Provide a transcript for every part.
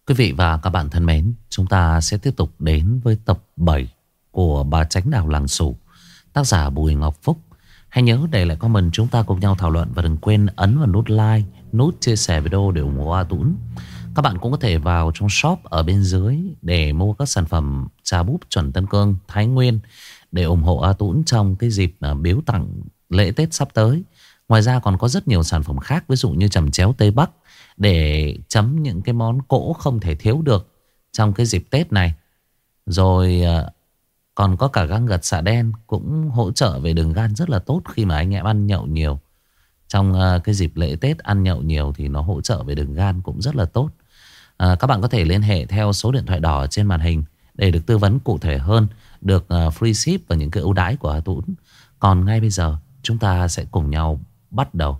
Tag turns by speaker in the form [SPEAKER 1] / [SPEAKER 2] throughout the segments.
[SPEAKER 1] Quý vị và các bạn thân mến, chúng ta sẽ tiếp tục đến với tập 7 của Bà Tránh Đào Làng Sủ, tác giả Bùi Ngọc Phúc. Hãy nhớ để lại comment chúng ta cùng nhau thảo luận và đừng quên ấn vào nút like, nút chia sẻ video để ủng hộ A Tũng. Các bạn cũng có thể vào trong shop ở bên dưới để mua các sản phẩm trà búp chuẩn Tân Cương, Thái Nguyên để ủng hộ A Tũng trong cái dịp biếu tặng lễ Tết sắp tới. Ngoài ra còn có rất nhiều sản phẩm khác, ví dụ như chầm chéo Tây Bắc để chấm những cái món cỗ không thể thiếu được trong cái dịp Tết này. Rồi còn có cả găng gật xạ đen cũng hỗ trợ về đường gan rất là tốt khi mà anh em ăn nhậu nhiều. Trong cái dịp lễ Tết ăn nhậu nhiều thì nó hỗ trợ về đường gan cũng rất là tốt. Các bạn có thể liên hệ theo số điện thoại đỏ trên màn hình để được tư vấn cụ thể hơn, được free ship và những cái ưu đãi của A Tũng. Còn ngay bây giờ chúng ta sẽ cùng nhau bắt đầu.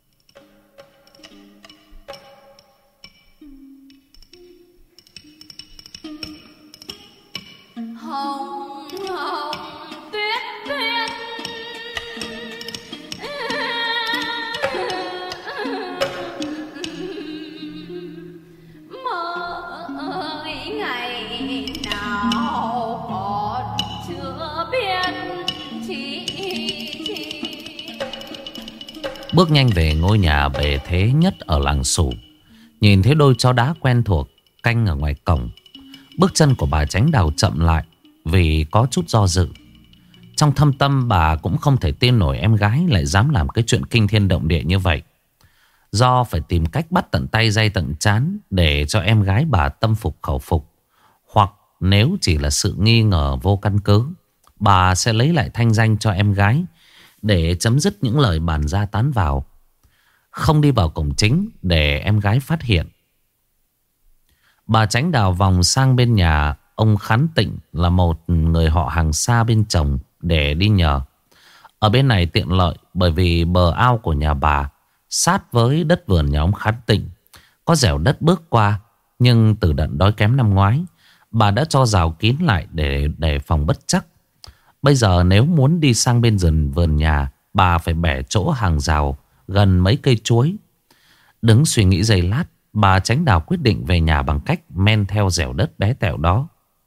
[SPEAKER 2] Hồng hồng tuyết tuyết mơ ngày nào còn chưa biết chi.
[SPEAKER 1] Bước nhanh về ngôi nhà bề thế nhất ở làng Sủ, nhìn thấy đôi chó đá quen thuộc canh ở ngoài cổng, bước chân của bà Tránh Đào chậm lại vì có chút do dự. Trong thâm tâm bà cũng không thể tin nổi em gái lại dám làm cái chuyện kinh thiên động địa như vậy. Do phải tìm cách bắt tận tay day tận trán để cho em gái bà tâm phục khẩu phục. Hoặc nếu chỉ là sự nghi ngờ vô căn cứ, bà sẽ lấy lại thanh danh cho em gái để chấm dứt những lời bàn ra tán vào. Không đi vào cổng chính để em gái phát hiện. Bà Tránh Đào vòng sang bên nhà ông Khán Tịnh, là một người họ hàng xa bên chồng, để đi nhờ. Ở bên này tiện lợi bởi vì bờ ao của nhà bà sát với đất vườn nhà ông Khán Tịnh, có dẻo đất bước qua. Nhưng từ đợt đói kém năm ngoái, bà đã cho rào kín lại để phòng bất trắc. Bây giờ nếu muốn đi sang bên vườn nhà, bà phải bẻ chỗ hàng rào gần mấy cây chuối. Đứng suy nghĩ giây lát, bà Tránh Đào quyết định về nhà bằng cách men theo dẻo đất bé tẹo đó.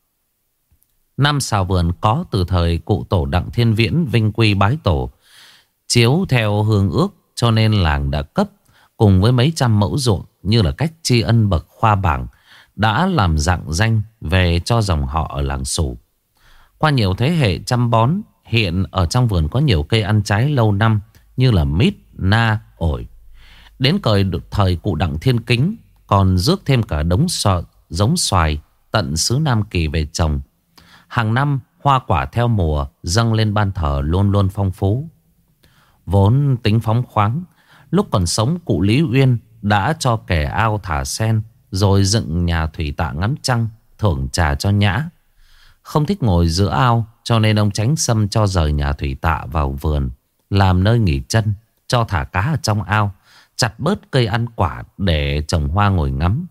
[SPEAKER 1] Năm xào vườn có từ thời cụ tổ Đặng Thiên Viễn vinh quy bái tổ, chiếu theo hương ước, cho nên làng đã cấp cùng với mấy trăm mẫu ruộng như là cách tri ân bậc khoa bảng, đã làm rạng danh về cho dòng họ ở làng Sủ. Qua nhiều thế hệ chăm bón, hiện ở trong vườn có nhiều cây ăn trái lâu năm như là mít, na, ổi. Đến thời cụ Đặng Thiên Kính còn rước thêm cả đống giống xoài tận xứ Nam Kỳ về trồng. Hàng năm hoa quả theo mùa dâng lên ban thờ luôn luôn phong phú. Vốn tính phóng khoáng, lúc còn sống cụ Lý Uyên đã cho kẻ ao thả sen, rồi dựng nhà thủy tạ ngắm trăng, thưởng trà cho nhã. Không thích ngồi giữa ao, cho nên ông Chánh Sâm cho rời nhà thủy tạ vào vườn làm nơi nghỉ chân, cho thả cá ở trong ao, chặt bớt cây ăn quả để trồng hoa ngồi ngắm.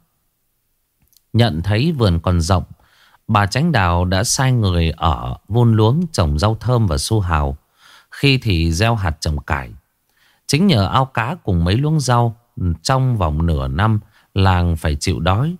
[SPEAKER 1] Nhận thấy vườn còn rộng, bà Tránh Đào đã sai người ở vun luống trồng rau thơm và su hào, khi thì gieo hạt trồng cải. Chính nhờ ao cá cùng mấy luống rau, trong vòng nửa năm làng phải chịu đói.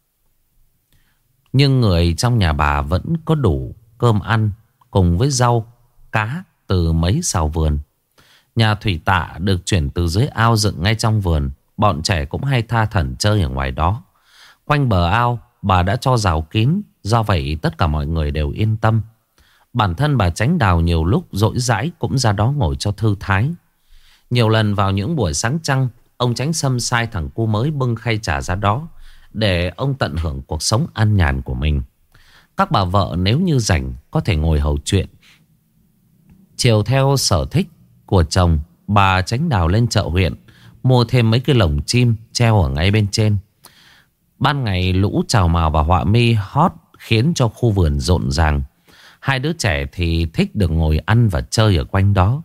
[SPEAKER 1] Nhưng người trong nhà bà vẫn có đủ cơm ăn cùng với rau, cá từ mấy xào vườn. Nhà thủy tạ được chuyển từ dưới ao dựng ngay trong vườn. Bọn trẻ cũng hay tha thẩn chơi ở ngoài đó. Quanh bờ ao bà đã cho rào kín, do vậy tất cả mọi người đều yên tâm. Bản thân bà Tránh Đào nhiều lúc rỗi rãi cũng ra đó ngồi cho thư thái. Nhiều lần vào những buổi sáng trăng, ông Chánh Sâm sai thằng cu mới bưng khay trà ra đó để ông tận hưởng cuộc sống an nhàn của mình. Các bà vợ nếu như rảnh có thể ngồi hầu chuyện. Chiều theo sở thích của chồng, bà Tránh Đào lên chợ huyện mua thêm mấy cái lồng chim treo ở ngay bên trên. Ban ngày lũ chào mào và họa mi hót khiến cho khu vườn rộn ràng. Hai đứa trẻ thì thích được ngồi ăn và chơi ở quanh đó.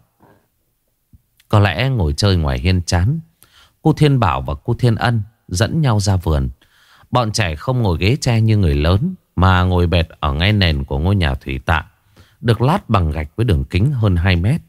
[SPEAKER 1] Có lẽ ngồi chơi ngoài hiên chán, cô Thiên Bảo và cô Thiên Ân dẫn nhau ra vườn. Bọn trẻ không ngồi ghế tre như người lớn, mà ngồi bệt ở ngay nền của ngôi nhà thủy tạ, được lát bằng gạch với đường kính hơn 2 mét.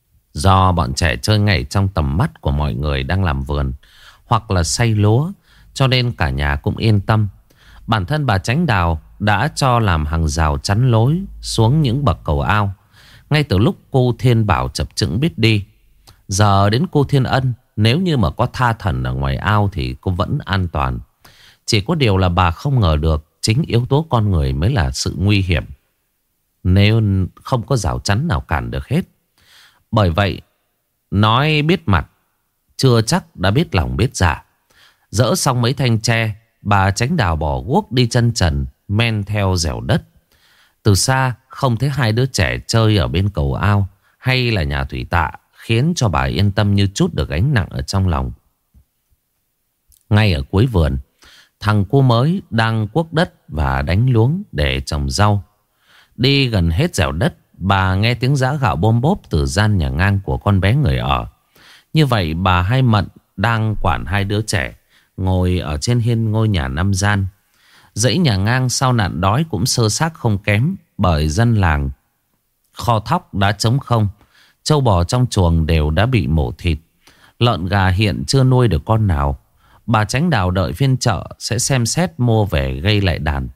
[SPEAKER 1] Do bọn trẻ chơi ngay trong tầm mắt của mọi người đang làm vườn, hoặc là xay lúa, cho nên cả nhà cũng yên tâm. Bản thân bà Chánh Đào đã cho làm hàng rào chắn lối xuống những bậc cầu ao. Ngay từ lúc cô Thiên Bảo chập chững biết đi, giờ đến cô Thiên Ân, nếu như mà có tha thần ở ngoài ao thì cô vẫn an toàn. Chỉ có điều là bà không ngờ được chính yếu tố con người mới là sự nguy hiểm, nếu không có rào chắn nào cản được hết. Bởi vậy, nói biết mặt chưa chắc đã biết lòng biết dạ. Dỡ xong mấy thanh tre, bà Chánh Đào bỏ guốc đi chân trần men theo dẻo đất. Từ xa không thấy hai đứa trẻ chơi ở bên cầu ao hay là nhà thủy tạ, khiến cho bà yên tâm như trút được gánh nặng ở trong lòng. Ngay ở cuối vườn, thằng cu mới đang cuốc đất và đánh luống để trồng rau. Đi gần hết dẻo đất, bà nghe tiếng giã gạo bôm bốp từ gian nhà ngang của con bé người ở. Như vậy bà Hai Mận đang quản hai đứa trẻ ngồi ở trên hiên ngôi nhà 5 gian. Dãy nhà ngang sau nạn đói cũng sơ xác không kém, bởi dân làng. Kho thóc đã trống không, trâu bò trong chuồng đều đã bị mổ thịt. Lợn gà hiện chưa nuôi được con nào. Bà Chánh Đào đợi phiên chợ sẽ xem xét mua về gây lại đàn.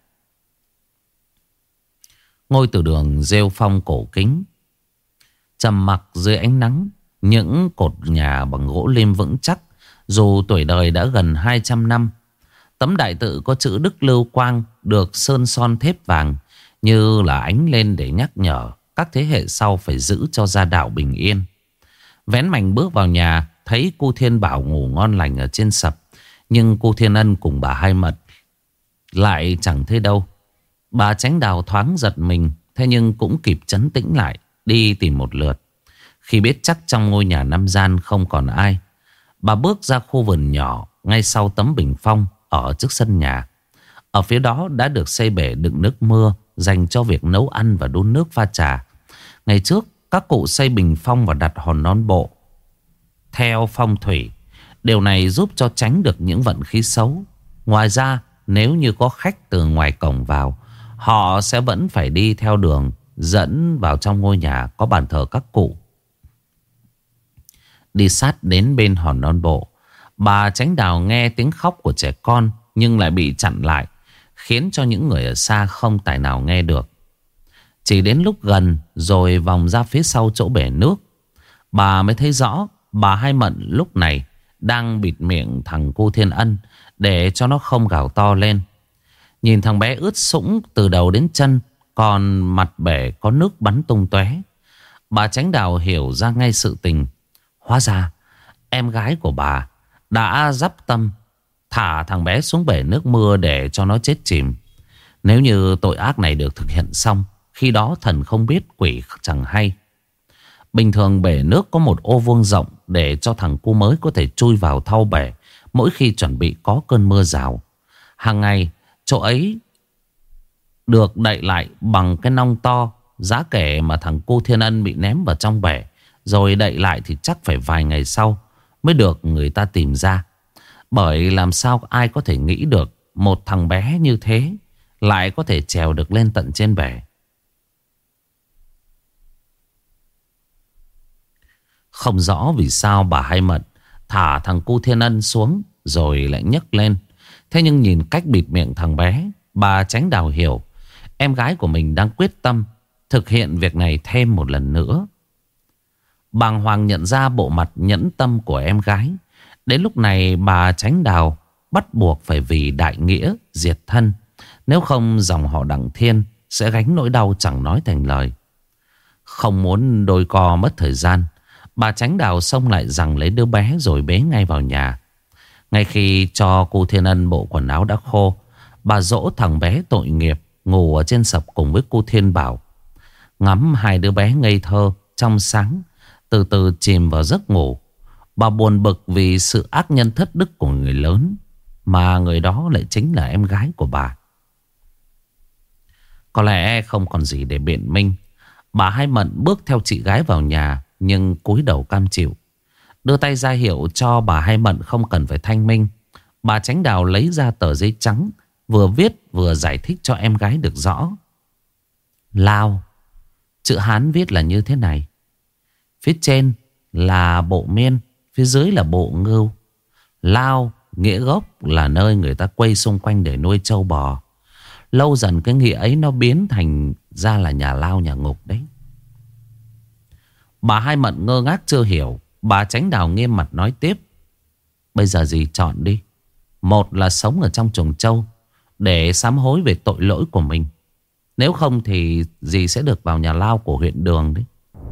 [SPEAKER 1] Ngôi từ đường rêu phong cổ kính, trầm mặc dưới ánh nắng. Những cột nhà bằng gỗ lim vững chắc, dù tuổi đời đã gần 200 năm. Tấm đại tự có chữ Đức Lưu Quang được sơn son thép vàng, như là ánh lên để nhắc nhở các thế hệ sau phải giữ cho gia đạo bình yên. Vén mành bước vào nhà, thấy cô Thiên Bảo ngủ ngon lành ở trên sập, nhưng cô Thiên Ân cùng bà Hai Mận lại chẳng thấy đâu. Bà Chánh Đào thoáng giật mình, thế nhưng cũng kịp trấn tĩnh lại, đi tìm một lượt. Khi biết chắc trong ngôi nhà 5 gian không còn ai, bà bước ra khu vườn nhỏ ngay sau tấm bình phong ở trước sân nhà. Ở phía đó đã được xây bể đựng nước mưa dành cho việc nấu ăn và đun nước pha trà. Ngày trước các cụ xây bình phong và đặt hòn non bộ theo phong thủy. Điều này giúp cho tránh được những vận khí xấu. Ngoài ra, nếu như có khách từ ngoài cổng vào, họ sẽ vẫn phải đi theo đường dẫn vào trong ngôi nhà có bàn thờ các cụ. Đi sát đến bên hòn non bộ, bà Chánh Đào nghe tiếng khóc của trẻ con nhưng lại bị chặn lại, khiến cho những người ở xa không tài nào nghe được. Chỉ đến lúc gần rồi vòng ra phía sau chỗ bể nước, bà mới thấy rõ bà Hai Mận lúc này đang bịt miệng thằng cu Thiên Ân để cho nó không gào to lên. Nhìn thằng bé ướt sũng từ đầu đến chân, còn mặt bể có nước bắn tung tóe. Bà Chánh Đào hiểu ra ngay sự tình. Hóa ra em gái của bà đã dắp tâm thả thằng bé xuống bể nước mưa để cho nó chết chìm. Nếu như tội ác này được thực hiện xong, khi đó thần không biết quỷ chẳng hay. Bình thường bể nước có một ô vuông rộng để cho thằng cu mới có thể chui vào thau bể mỗi khi chuẩn bị có cơn mưa rào. Hàng ngày chỗ ấy được đậy lại bằng cái nong to. Giá kể mà thằng cu Thiên Ân bị ném vào trong bể rồi đậy lại thì chắc phải vài ngày sau mới được người ta tìm ra. Bởi làm sao ai có thể nghĩ được một thằng bé như thế lại có thể trèo được lên tận trên bể. Không rõ vì sao bà Hai Mận thả thằng cu Thiên Ân xuống rồi lại nhấc lên. Thế nhưng nhìn cách bịt miệng thằng bé, bà Chánh Đào hiểu em gái của mình đang quyết tâm thực hiện việc này thêm một lần nữa. Bàng hoàng nhận ra bộ mặt nhẫn tâm của em gái. Đến lúc này bà Chánh Đào bắt buộc phải vì đại nghĩa diệt thân. Nếu không dòng họ Đặng Thiên sẽ gánh nỗi đau chẳng nói thành lời. Không muốn đôi co mất thời gian, bà Chánh Đào xông lại giằng lấy đứa bé rồi bế ngay vào nhà. Ngay khi cho cô Thiên Ân bộ quần áo đã khô, bà dỗ thằng bé tội nghiệp ngủ ở trên sập cùng với cô Thiên Bảo. Ngắm hai đứa bé ngây thơ trong sáng từ từ chìm vào giấc ngủ, bà buồn bực vì sự ác nhân thất đức của người lớn, mà người đó lại chính là em gái của bà. Có lẽ không còn gì để biện minh, bà Hai Mận bước theo chị gái vào nhà nhưng cúi đầu cam chịu. Đưa tay ra hiệu cho bà Hai Mận không cần phải thanh minh. Bà Chánh Đào lấy ra tờ giấy trắng, vừa viết vừa giải thích cho em gái được rõ. Lao, chữ Hán viết là như thế này. Phía trên là bộ Miên, phía dưới là bộ Ngưu. Lao nghĩa gốc là nơi người ta quây xung quanh để nuôi trâu bò. Lâu dần cái nghĩa ấy nó biến thành ra là nhà lao nhà ngục đấy. Bà Hai Mận ngơ ngác chưa hiểu. Bà Chánh Đào nghiêm mặt nói tiếp. Bây giờ dì chọn đi. Một là sống ở trong chuồng trâu để sám hối về tội lỗi của mình. Nếu không thì dì sẽ được vào nhà lao của huyện Đường đấy.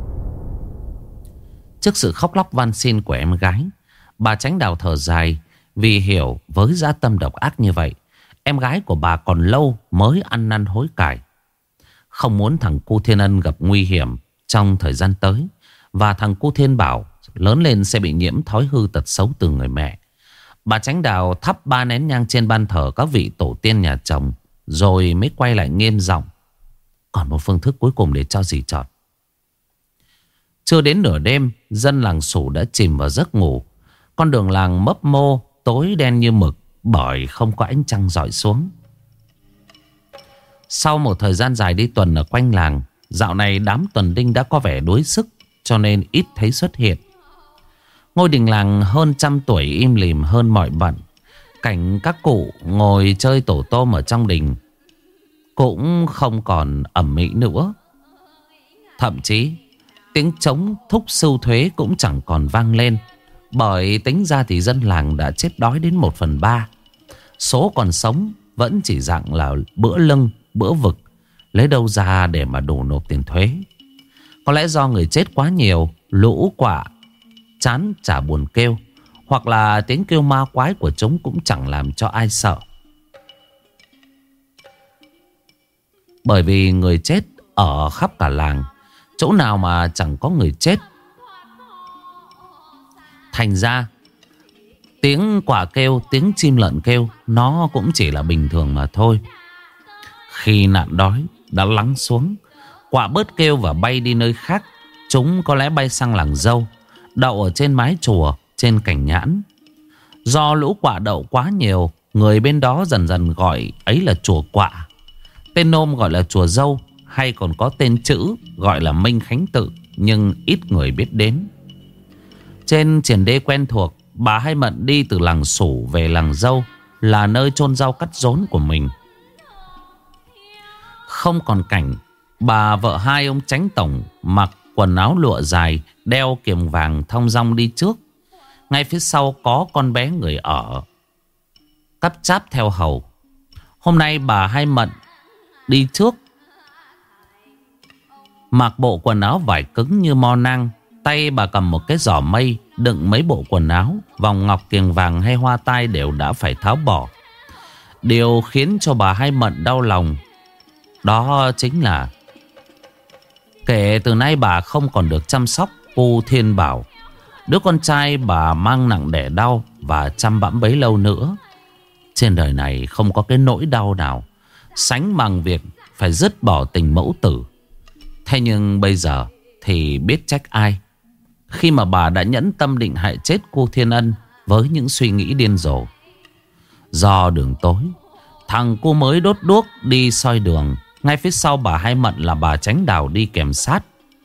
[SPEAKER 1] Trước sự khóc lóc van xin của em gái, bà Chánh Đào thở dài. Vì hiểu với dã tâm độc ác như vậy, em gái của bà còn lâu mới ăn năn hối cải. Không muốn thằng cu Thiên Ân gặp nguy hiểm trong thời gian tới, và thằng cu Thiên Bảo lớn lên sẽ bị nhiễm thói hư tật xấu từ người mẹ, bà Chánh Đào thắp 3 nén nhang trên ban thờ các vị tổ tiên nhà chồng, rồi mới quay lại nghiêm giọng. Còn một phương thức cuối cùng để cho dì chọn. Chưa đến nửa đêm, dân làng Sủ đã chìm vào giấc ngủ. Con đường làng mấp mô, tối đen như mực, bởi không có ánh trăng rọi xuống. Sau một thời gian dài đi tuần ở quanh làng, dạo này đám tuần đinh đã có vẻ đuối sức, cho nên ít thấy xuất hiện. Ngôi đình làng hơn 100 tuổi im lìm hơn mọi bận. Cảnh các cụ ngồi chơi tổ tôm ở trong đình cũng không còn ẩm mỹ nữa. Thậm chí tiếng trống thúc sưu thuế cũng chẳng còn vang lên. Bởi tính ra thì dân làng đã chết đói đến 1/3. Số còn sống vẫn chỉ dạng là bữa lưng, bữa vực. Lấy đâu ra để mà đủ nộp tiền thuế. Có lẽ do người chết quá nhiều, lũ quạ chán chả buồn kêu, hoặc là tiếng kêu ma quái của chúng cũng chẳng làm cho ai sợ. Bởi vì người chết ở khắp cả làng, chỗ nào mà chẳng có người chết. Thành ra tiếng quạ kêu, tiếng chim lợn kêu, nó cũng chỉ là bình thường mà thôi. Khi nạn đói đã lắng xuống, quạ bớt kêu và bay đi nơi khác. Chúng có lẽ bay sang làng Dâu, đậu ở trên mái chùa, trên cành nhãn. Do lũ quạ đậu quá nhiều, người bên đó dần dần gọi ấy là chùa quạ. Tên nôm gọi là chùa Dâu, hay còn có tên chữ gọi là Minh Khánh Tự, nhưng ít người biết đến. Trên triển đê quen thuộc, bà Hai Mận đi từ làng Sủ về làng Dâu, là nơi chôn rau cắt rốn của mình. Không còn cảnh bà vợ hai ông Chánh Tổng mặc quần áo lụa dài, đeo kiềng vàng thong dong đi trước. Ngay phía sau có con bé người ở, cắp cháp theo hầu. Hôm nay bà Hai Mận đi trước, mặc bộ quần áo vải cứng như mo nang. Tay bà cầm một cái giỏ mây đựng mấy bộ quần áo, vòng ngọc, kiềng vàng hay hoa tai đều đã phải tháo bỏ. Điều khiến cho bà Hai Mận đau lòng đó chính là kể từ nay bà không còn được chăm sóc cu Thiên Bảo, đứa con trai bà mang nặng đẻ đau và chăm bẵm bấy lâu nữa. Trên đời này không có cái nỗi đau nào sánh bằng việc phải dứt bỏ tình mẫu tử. Thế nhưng bây giờ thì biết trách ai, khi mà bà đã nhẫn tâm định hại chết cô Thiên Ân với những suy nghĩ điên rồ. Do đường tối, thằng cô mới đốt đuốc đi soi đường. Ngay phía sau bà Hai Mận là bà Chánh Đào đi kèm sát.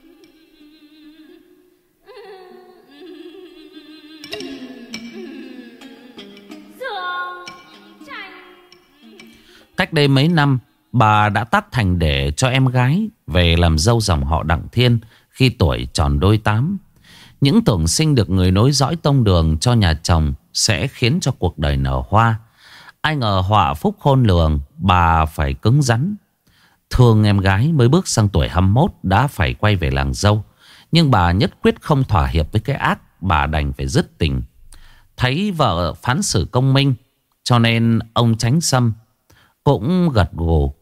[SPEAKER 1] Cách đây mấy năm, bà đã tác thành để cho em gái về làm dâu dòng họ Đặng Thiên khi tuổi tròn đôi 8. Những tưởng sinh được người nối dõi tông đường cho nhà chồng sẽ khiến cho cuộc đời nở hoa. Ai ngờ họa phúc khôn lường, bà phải cứng rắn. Thương em gái mới bước sang tuổi 21 đã phải quay về làng dâu. Nhưng bà nhất quyết không thỏa hiệp với cái ác, bà đành phải dứt tình. Thấy vợ phán xử công minh, cho nên ông Chánh Sâm cũng gật gù.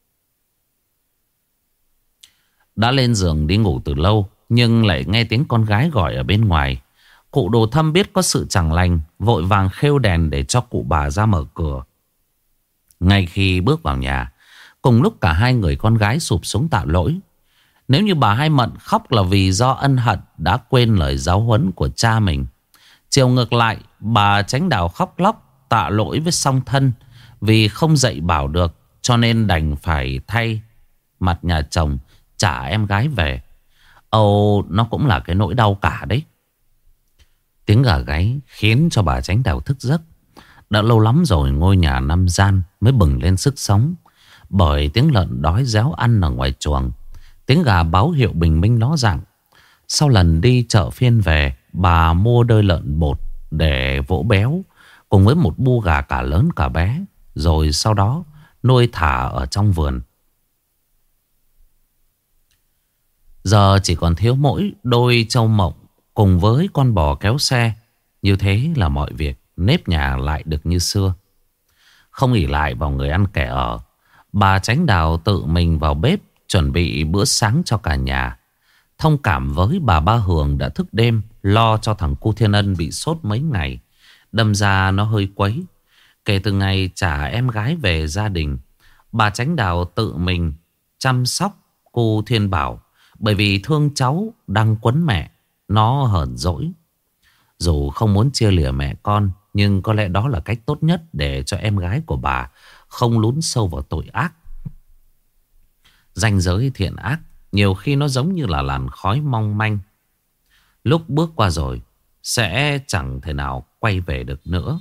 [SPEAKER 1] Đã lên giường đi ngủ từ lâu, nhưng lại nghe tiếng con gái gọi ở bên ngoài. Cụ Đồ Thâm biết có sự chẳng lành, vội vàng khêu đèn để cho cụ bà ra mở cửa. Ngay khi bước vào nhà, cùng lúc cả hai người con gái sụp xuống tạ lỗi. Nếu như bà Hai Mận khóc là vì do ân hận đã quên lời giáo huấn của cha mình, chiều ngược lại bà Chánh Đào khóc lóc tạ lỗi với song thân vì không dạy bảo được, cho nên đành phải thay mặt nhà chồng trả em gái về. Âu, nó cũng là cái nỗi đau cả đấy. Tiếng gà gáy khiến cho bà Chánh Đào thức giấc. Đã lâu lắm rồi ngôi nhà năm gian mới bừng lên sức sống, bởi tiếng lợn đói réo ăn ở ngoài chuồng, tiếng gà báo hiệu bình minh ló dạng. Sau lần đi chợ phiên về, bà mua đôi lợn bột để vỗ béo, cùng với một bu gà cả lớn cả bé, rồi sau đó nuôi thả ở trong vườn. Giờ chỉ còn thiếu mỗi đôi trâu mộng cùng với con bò kéo xe. Như thế là mọi việc nếp nhà lại được như xưa. Không ỷ lại vào người ăn kẻ ở, bà Chánh Đào tự mình vào bếp chuẩn bị bữa sáng cho cả nhà. Thông cảm với bà Ba Hường đã thức đêm lo cho thằng cu Thiên Ân bị sốt mấy ngày, đâm ra nó hơi quấy. Kể từ ngày trả em gái về gia đình, bà Chánh Đào tự mình chăm sóc cu Thiên Bảo, bởi vì thương cháu đang quấn mẹ, nó hờn dỗi. Dù không muốn chia lìa mẹ con, nhưng có lẽ đó là cách tốt nhất để cho em gái của bà không lún sâu vào tội ác. Ranh giới thiện ác nhiều khi nó giống như là làn khói mong manh. Lúc bước qua rồi sẽ chẳng thể nào quay về được nữa.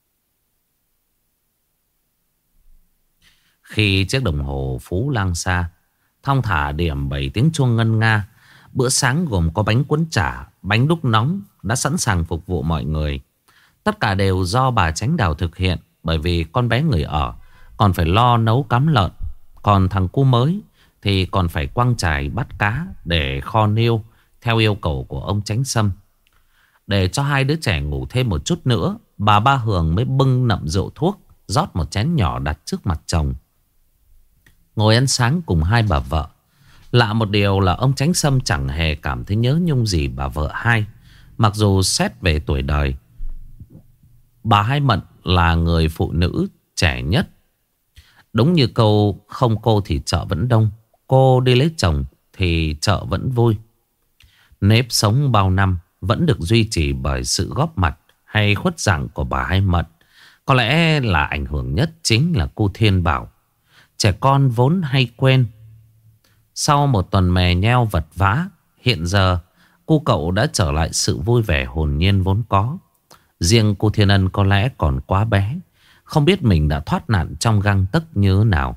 [SPEAKER 1] Khi chiếc đồng hồ Phú Lang Sa thong thả điểm 7 tiếng chuông ngân nga, bữa sáng gồm có bánh cuốn chả, bánh đúc nóng đã sẵn sàng phục vụ mọi người. Tất cả đều do bà Chánh Đào thực hiện, bởi vì con bé người ở còn phải lo nấu cám lợn, còn thằng cu mới thì còn phải quăng chài bắt cá để kho niêu theo yêu cầu của ông Chánh Sâm. Để cho hai đứa trẻ ngủ thêm một chút nữa, bà Ba Hường mới bưng nậm rượu thuốc, rót một chén nhỏ đặt trước mặt chồng. Ngồi ăn sáng cùng hai bà vợ. Lạ một điều là ông Chánh Sâm chẳng hề cảm thấy nhớ nhung gì bà vợ hai. Mặc dù xét về tuổi đời, bà Hai Mận là người phụ nữ trẻ nhất. Đúng như câu không cô thì chợ vẫn đông, cô đi lấy chồng thì chợ vẫn vui. Nếp sống bao năm vẫn được duy trì bởi sự góp mặt hay khuất dạng của bà Hai Mận. Có lẽ là ảnh hưởng nhất chính là cô Thiên Bảo. Trẻ con vốn hay quên. Sau một tuần mè nheo vật vã, hiện giờ cô cậu đã trở lại sự vui vẻ hồn nhiên vốn có. Riêng cô Thiên Ân có lẽ còn quá bé, không biết mình đã thoát nạn trong gang tấc như thế nào.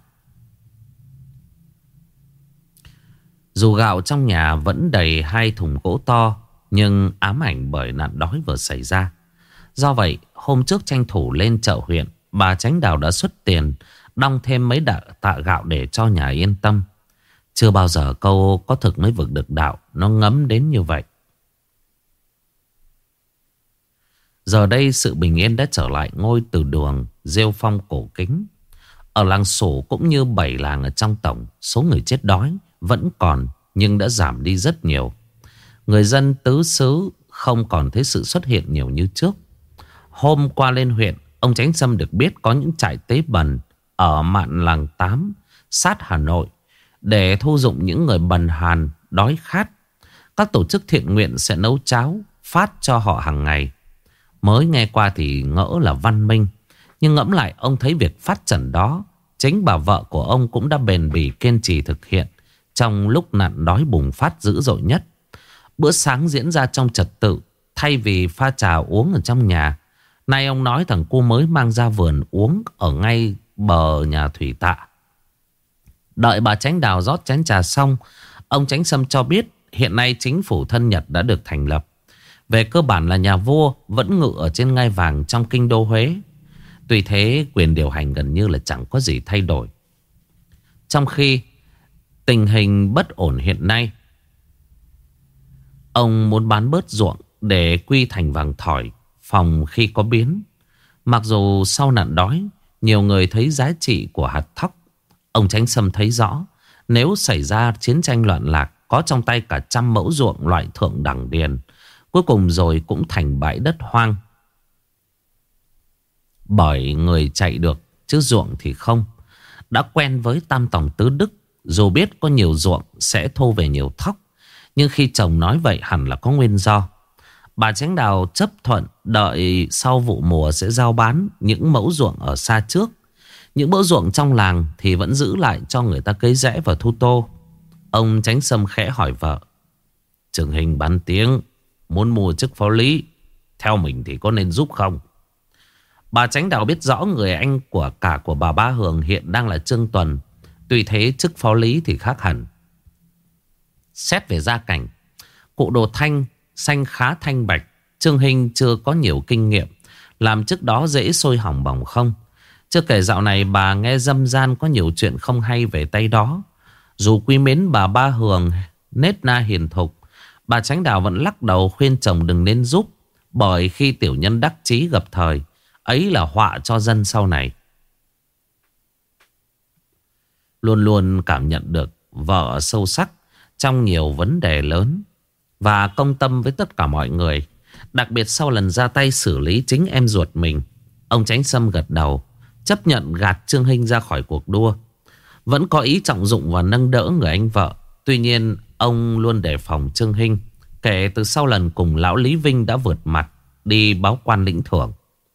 [SPEAKER 1] Dù gạo trong nhà vẫn đầy 2 thùng gỗ to, nhưng ám ảnh bởi nạn đói vừa xảy ra. Do vậy, hôm trước tranh thủ lên chợ huyện, bà Chánh Đào đã xuất tiền đong thêm mấy tạ gạo để cho nhà yên tâm. Chưa bao giờ câu có thực mới vực được đạo nó ngấm đến như vậy. Giờ đây sự bình yên đã trở lại ngôi từ đường rêu phong cổ kính. Ở làng Sổ cũng như 7 làng ở trong tổng, số người chết đói vẫn còn nhưng đã giảm đi rất nhiều. Người dân tứ xứ không còn thấy sự xuất hiện nhiều như trước. Hôm qua lên huyện, ông Chánh Sâm được biết có những trại tế bần ở mạn làng 8 sát Hà Nội để thu dụng những người bần hàn đói khát. Các tổ chức thiện nguyện sẽ nấu cháo phát cho họ hàng ngày. Mới nghe qua thì ngỡ là văn minh, nhưng ngẫm lại ông thấy việc phát trần đó chính bà vợ của ông cũng đã bền bỉ kiên trì thực hiện trong lúc nạn đói bùng phát dữ dội nhất. Bữa sáng diễn ra trong trật tự, thay vì pha trà uống ở trong nhà. Nay ông nói thằng cu mới mang ra vườn uống ở ngay bờ nhà thủy tạ. Đợi bà Chánh Đào rót chén trà xong, ông Chánh Sâm cho biết hiện nay chính phủ thân Nhật đã được thành lập. Về cơ bản là nhà vua vẫn ngự ở trên ngai vàng trong kinh đô Huế. Tuy thế quyền điều hành gần như là chẳng có gì thay đổi. Trong khi tình hình bất ổn hiện nay, ông muốn bán bớt ruộng để quy thành vàng thỏi phòng khi có biến. Mặc dù sau nạn đói, nhiều người thấy giá trị của hạt thóc, ông Chánh Sâm thấy rõ nếu xảy ra chiến tranh loạn lạc, có trong tay cả 100 mẫu ruộng loại thượng đẳng điền, cuối cùng rồi cũng thành bãi đất hoang. Bởi người chạy được chứ ruộng thì không. Đã quen với tam tòng tứ đức, dù biết có nhiều ruộng sẽ thu về nhiều thóc, nhưng khi chồng nói vậy hẳn là có nguyên do. Bà Chánh Đào chấp thuận đợi sau vụ mùa sẽ giao bán những mẫu ruộng ở xa trước. Những mẫu ruộng trong làng thì vẫn giữ lại cho người ta cấy rẽ và thu tô. Ông Chánh Sâm khẽ hỏi vợ: Trường Hình bán tiếng muốn mua chức phó lý, theo mình thì có nên giúp không? Bà Chánh Đào biết rõ người anh của bà Ba Hường hiện đang là Trương Tuần. Tuy thế chức phó lý thì khác hẳn. Xét về gia cảnh, cụ Đồ Thanh xanh khá thanh bạch. Trương Hinh chưa có nhiều kinh nghiệm, làm trước đó dễ sôi hỏng bỏng không. Chưa kể dạo này bà nghe dâm gian có nhiều chuyện không hay về tay đó. Dù quý mến bà Ba Hường nết na hiền thục, bà Chánh Đào vẫn lắc đầu khuyên chồng đừng nên giúp. Bởi khi tiểu nhân đắc chí gặp thời, ấy là họa cho dân sau này. Luôn luôn cảm nhận được vợ sâu sắc trong nhiều vấn đề lớn và công tâm với tất cả mọi người. Đặc biệt sau lần ra tay xử lý chính em ruột mình, ông Chánh Sâm gật đầu, chấp nhận gạt Trương Hinh ra khỏi cuộc đua. Vẫn có ý trọng dụng và nâng đỡ người anh vợ. Tuy nhiên ông luôn đề phòng Trương Hinh, kể từ sau lần cùng lão Lý Vinh đã vượt mặt đi báo quan lĩnh thưởng.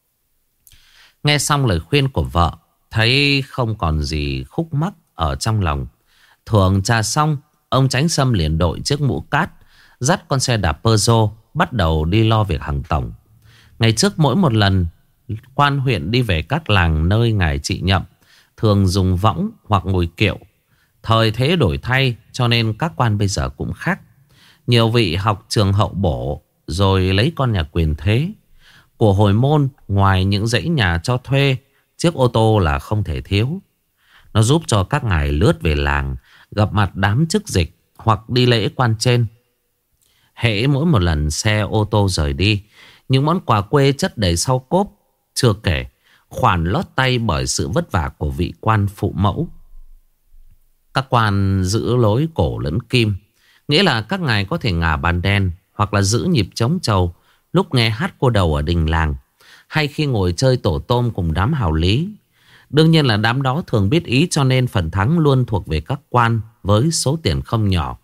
[SPEAKER 1] Nghe xong lời khuyên của vợ, thấy không còn gì khúc mắc ở trong lòng. Thưởng trà xong, ông Chánh Sâm liền đội chiếc mũ cát, dắt con xe đạp Peugeot, bắt đầu đi lo việc hàng tổng. Ngày trước mỗi một lần quan huyện đi về các làng nơi ngài trị nhậm, thường dùng võng hoặc ngồi kiệu. Thời thế đổi thay, cho nên các quan bây giờ cũng khác. Nhiều vị học trường hậu bổ, rồi lấy con nhà quyền thế. Của hồi môn, ngoài những dãy nhà cho thuê, chiếc ô tô là không thể thiếu. Nó giúp cho các ngài lướt về làng, gặp mặt đám chức dịch hoặc đi lễ quan trên. Hễ mỗi một lần xe ô tô rời đi, những món quà quê chất đầy sau cốp. Chưa kể khoản lót tay bởi sự vất vả của vị quan phụ mẫu. Các quan giữ lối cổ lẫn kim, nghĩa là các ngài có thể ngả bàn đèn hoặc là giữ nhịp trống trầu lúc nghe hát cô đầu ở đình làng, hay khi ngồi chơi tổ tôm cùng đám hào lý. Đương nhiên là đám đó thường biết ý, cho nên phần thắng luôn thuộc về các quan với số tiền không nhỏ.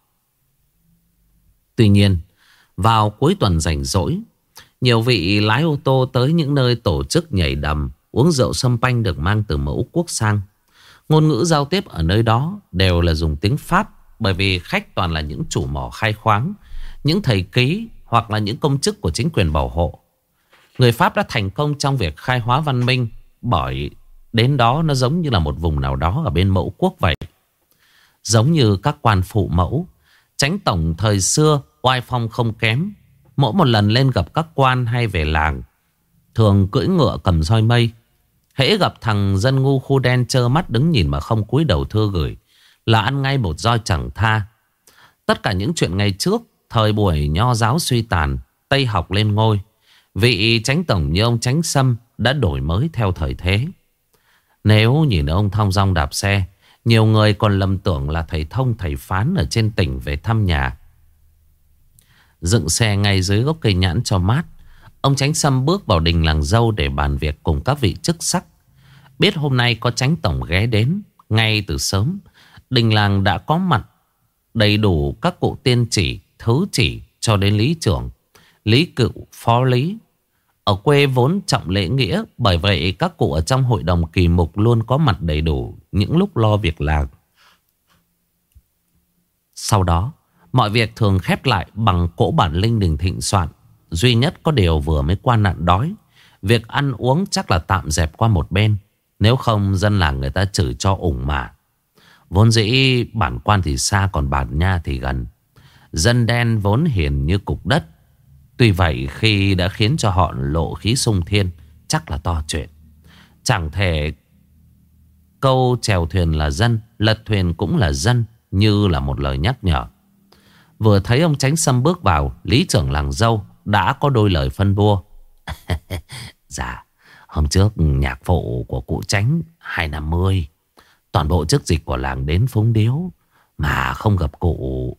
[SPEAKER 1] Tuy nhiên, vào cuối tuần rảnh rỗi, nhiều vị lái ô tô tới những nơi tổ chức nhảy đầm, uống rượu sâm panh được mang từ mẫu quốc sang. Ngôn ngữ giao tiếp ở nơi đó đều là dùng tiếng Pháp, bởi vì khách toàn là những chủ mỏ khai khoáng, những thầy ký hoặc là những công chức của chính quyền bảo hộ. Người Pháp đã thành công trong việc khai hóa văn minh, bởi đến đó nó giống như là một vùng nào đó ở bên mẫu quốc vậy. Giống như các quan phụ mẫu, Chánh tổng thời xưa oai phong không kém. Mỗi một lần lên gặp các quan hay về làng, thường cưỡi ngựa cầm roi mây. Hễ gặp thằng dân ngu khu đen trơ mắt đứng nhìn mà không cúi đầu thưa gửi, là ăn ngay một roi chẳng tha. Tất cả những chuyện ngày trước, thời buổi nho giáo suy tàn, Tây học lên ngôi, vị Chánh tổng như ông Chánh Sâm đã đổi mới theo thời thế. Nếu nhìn ông thong dong đạp xe, nhiều người còn lầm tưởng là thầy thông thầy phán ở trên tỉnh về thăm nhà. Dựng xe ngay dưới gốc cây nhãn cho mát, ông Chánh Sâm bước vào đình làng dâu để bàn việc cùng các vị chức sắc. Biết hôm nay có Chánh tổng ghé đến, ngay từ sớm đình làng đã có mặt đầy đủ các cụ tiên chỉ, thứ chỉ cho đến lý trưởng, lý cựu, phó lý. Ở quê vốn trọng lễ nghĩa, bởi vậy các cụ ở trong hội đồng kỳ mục luôn có mặt đầy đủ những lúc lo việc làng. Sau đó, mọi việc thường khép lại bằng cỗ bản linh đình thịnh soạn. Duy nhất có điều vừa mới qua nạn đói, việc ăn uống chắc là tạm dẹp qua một bên. Nếu không dân làng người ta chửi cho ủng mà. Vốn dĩ bản quan thì xa, còn bản nha thì gần. Dân đen vốn hiền như cục đất. Tuy vậy khi đã khiến cho họ lộ khí sung thiên, chắc là to chuyện. Chẳng thể câu chèo thuyền là dân, lật thuyền cũng là dân, như là một lời nhắc nhở. Vừa thấy ông Chánh Sâm bước vào, lý trưởng làng dâu đã có đôi lời phân bua. Dạ, hôm trước nhạc phụ của cụ Chánh 250, toàn bộ chức dịch của làng đến phúng điếu mà không gặp cụ.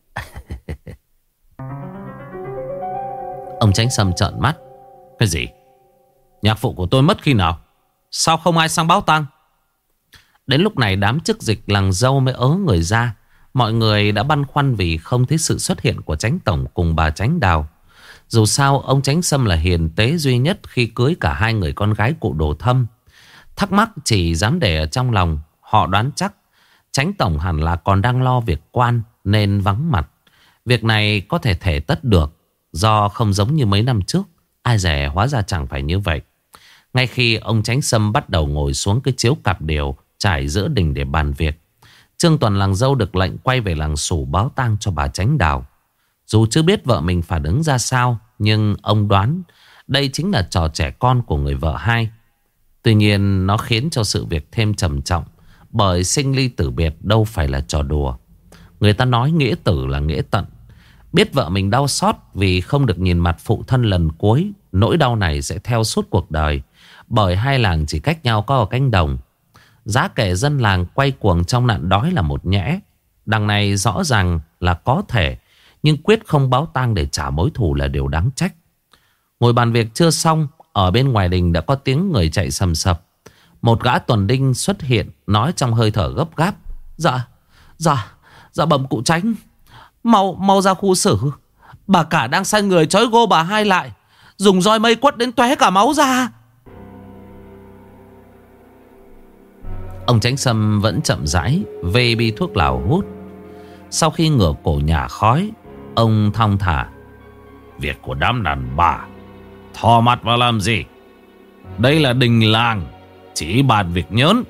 [SPEAKER 1] Ông Chánh Sâm trợn mắt. Cái gì? Nhạc phụ của tôi mất khi nào? Sao không ai sang báo tang? Đến lúc này đám chức dịch làng dâu mới ớ người ra. Mọi người đã băn khoăn vì không thấy sự xuất hiện của Chánh tổng cùng bà Chánh Đào. Dù sao ông Chánh Sâm là hiền tế duy nhất khi cưới cả hai người con gái cụ Đồ Thâm. Thắc mắc chỉ dám để ở trong lòng. Họ đoán chắc Chánh tổng hẳn là còn đang lo việc quan nên vắng mặt. Việc này có thể thể tất được, do không giống như mấy năm trước. Ai dè hóa ra chẳng phải như vậy. Ngay khi ông Chánh Sâm bắt đầu ngồi xuống cái chiếu cặp điều trải giữa đình để bàn việc, Trương Tuần làng dâu được lệnh quay về làng Sủ báo tang cho bà Chánh Đào. Dù chưa biết vợ mình phản ứng ra sao, nhưng ông đoán đây chính là trò trẻ con của người vợ hai. Tuy nhiên nó khiến cho sự việc thêm trầm trọng, bởi sinh ly tử biệt đâu phải là trò đùa. Người ta nói nghĩa tử là nghĩa tận. Biết vợ mình đau xót vì không được nhìn mặt phụ thân lần cuối, nỗi đau này sẽ theo suốt cuộc đời. Bởi hai làng chỉ cách nhau có một cánh đồng. Giá kể dân làng quay cuồng trong nạn đói là một nhẽ. Đằng này rõ ràng là có thể, nhưng quyết không báo tang để trả mối thù là điều đáng trách. Ngồi bàn việc chưa xong, ở bên ngoài đình đã có tiếng người chạy sầm sập. Một gã tuần đinh xuất hiện, nói trong hơi thở gấp gáp: Dạ bẩm cụ Chánh, mau ra khu xử. Bà cả đang sai người trói gô bà hai lại, dùng roi mây quất đến tóe cả máu ra. Ông Chánh Sâm vẫn chậm rãi về bi thuốc lào hút. Sau khi ngửa cổ nhả khói, ông thong thả: Việc của đám đàn bà thò mặt vào làm gì? Đây là đình làng, chỉ bàn việc nhớn.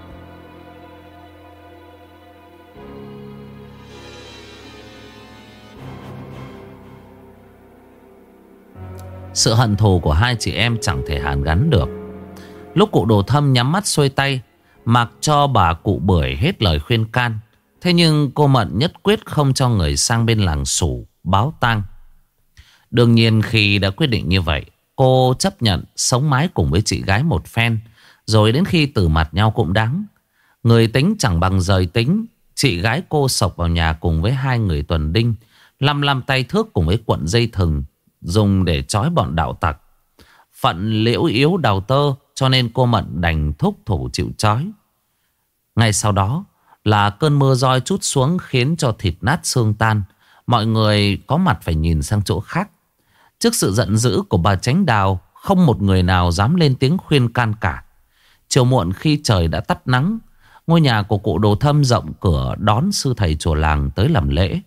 [SPEAKER 1] Sự hận thù của hai chị em chẳng thể hàn gắn được. Lúc cụ Đồ Thâm nhắm mắt xuôi tay, mặc cho bà cụ Bưởi hết lời khuyên can. Thế nhưng cô Mận nhất quyết không cho người sang bên làng Sủ báo tang. Đương nhiên khi đã quyết định như vậy, cô chấp nhận sống mái cùng với chị gái một phen. Rồi đến khi từ mặt nhau cũng đáng. Người tính chẳng bằng rời tính. Chị gái cô sộc vào nhà cùng với hai người tuần đinh, lăm tay thước cùng với cuộn dây thừng dùng để trói bọn đạo tặc. Phận liễu yếu đào tơ, cho nên cô Mận đành thúc thủ chịu trói. Ngay sau đó là cơn mưa roi trút xuống, khiến cho thịt nát xương tan. Mọi người có mặt phải nhìn sang chỗ khác. Trước sự giận dữ của bà Chánh Đào, không một người nào dám lên tiếng khuyên can cả. Chiều muộn khi trời đã tắt nắng, ngôi nhà của cụ Đồ Thâm rộng cửa đón sư thầy chùa làng tới làm lễ.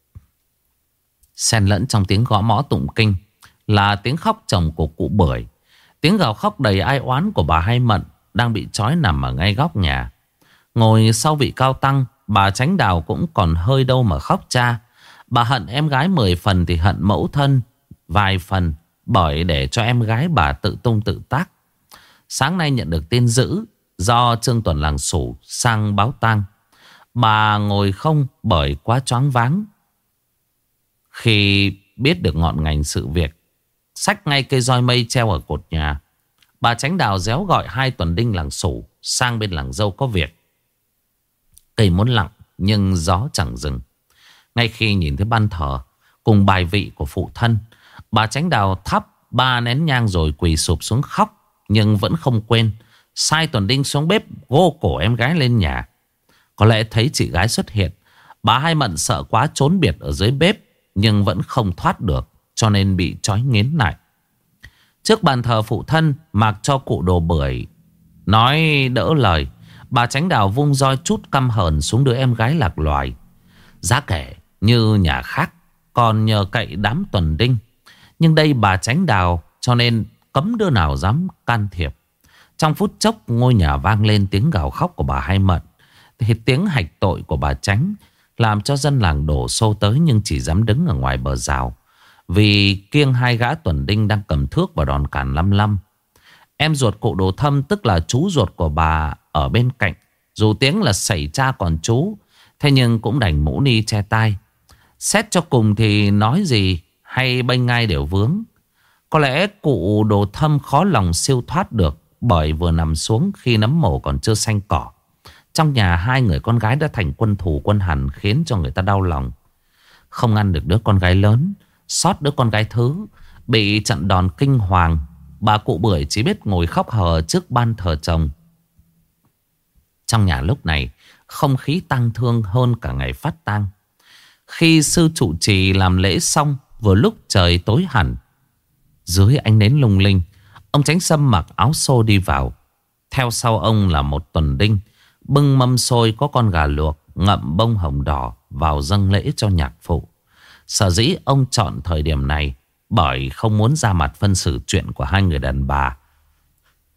[SPEAKER 1] Xen lẫn trong tiếng gõ mõ tụng kinh là tiếng khóc chồng của cụ Bưởi, tiếng gào khóc đầy ai oán của bà Hai Mận đang bị trói nằm ở ngay góc nhà. Ngồi sau vị cao tăng, bà Chánh Đào cũng còn hơi đâu mà khóc cha. Bà hận em gái 10 phần thì hận mẫu thân vài phần, bởi để cho em gái bà tự tung tự tác. Sáng nay nhận được tin dữ do Trương Tuần làng Sủ sang báo tang. Bà ngồi không bởi quá choáng váng khi biết được ngọn ngành sự việc. Xách ngay cây roi mây treo ở cột nhà, bà Chánh Đào réo gọi hai tuần đinh làng Sủ sang bên làng dâu có việc. Cây muốn lặng nhưng gió chẳng dừng. Ngay khi nhìn thấy ban thờ cùng bài vị của phụ thân, bà Chánh Đào thắp 3 nén nhang rồi quỳ sụp xuống khóc. Nhưng vẫn không quên sai tuần đinh xuống bếp gô cổ em gái lên nhà. Có lẽ thấy chị gái xuất hiện, bà Hai Mận sợ quá trốn biệt ở dưới bếp, nhưng vẫn không thoát được, cho nên bị trói nghiến lại. Trước bàn thờ phụ thân, mặc cho cụ Đồ Bưởi nói đỡ lời, bà Chánh Đào vung roi trút căm hờn xuống đứa em gái lạc loài. Giá kể như nhà khác còn nhờ cậy đám tuần đinh, nhưng đây bà Chánh Đào, cho nên cấm đứa nào dám can thiệp. Trong phút chốc ngôi nhà vang lên tiếng gào khóc của bà Hai Mận, thì tiếng hạch tội của bà Chánh làm cho dân làng đổ xô tới, nhưng chỉ dám đứng ở ngoài bờ rào, vì kiêng hai gã tuần đinh đang cầm thước và đòn càn lăm. Em ruột cụ Đồ Thâm, tức là chú ruột của bà, ở bên cạnh. Dù tiếng là xảy cha còn chú, thế nhưng cũng đành mũ ni che tai. Xét cho cùng thì nói gì hay bênh ngai đều vướng. Có lẽ cụ Đồ Thâm khó lòng siêu thoát được, bởi vừa nằm xuống khi nấm mồ còn chưa xanh cỏ. Trong nhà hai người con gái đã thành quân thù quân hằn, khiến cho người ta đau lòng. Không ngăn được đứa con gái lớn, sót đứa con gái thứ bị trận đòn kinh hoàng. Bà cụ Bưởi chỉ biết ngồi khóc hờ trước ban thờ chồng. Trong nhà lúc này không khí tang thương hơn cả ngày phát tang. Khi sư trụ trì làm lễ xong, vừa lúc trời tối hẳn, dưới ánh nến lung linh, ông Chánh Sâm mặc áo xô đi vào. Theo sau ông là một tuần đinh bưng mâm xôi có con gà luộc ngậm bông hồng đỏ vào dâng lễ cho nhạc phụ. Sở dĩ ông chọn thời điểm này bởi không muốn ra mặt phân xử chuyện của hai người đàn bà.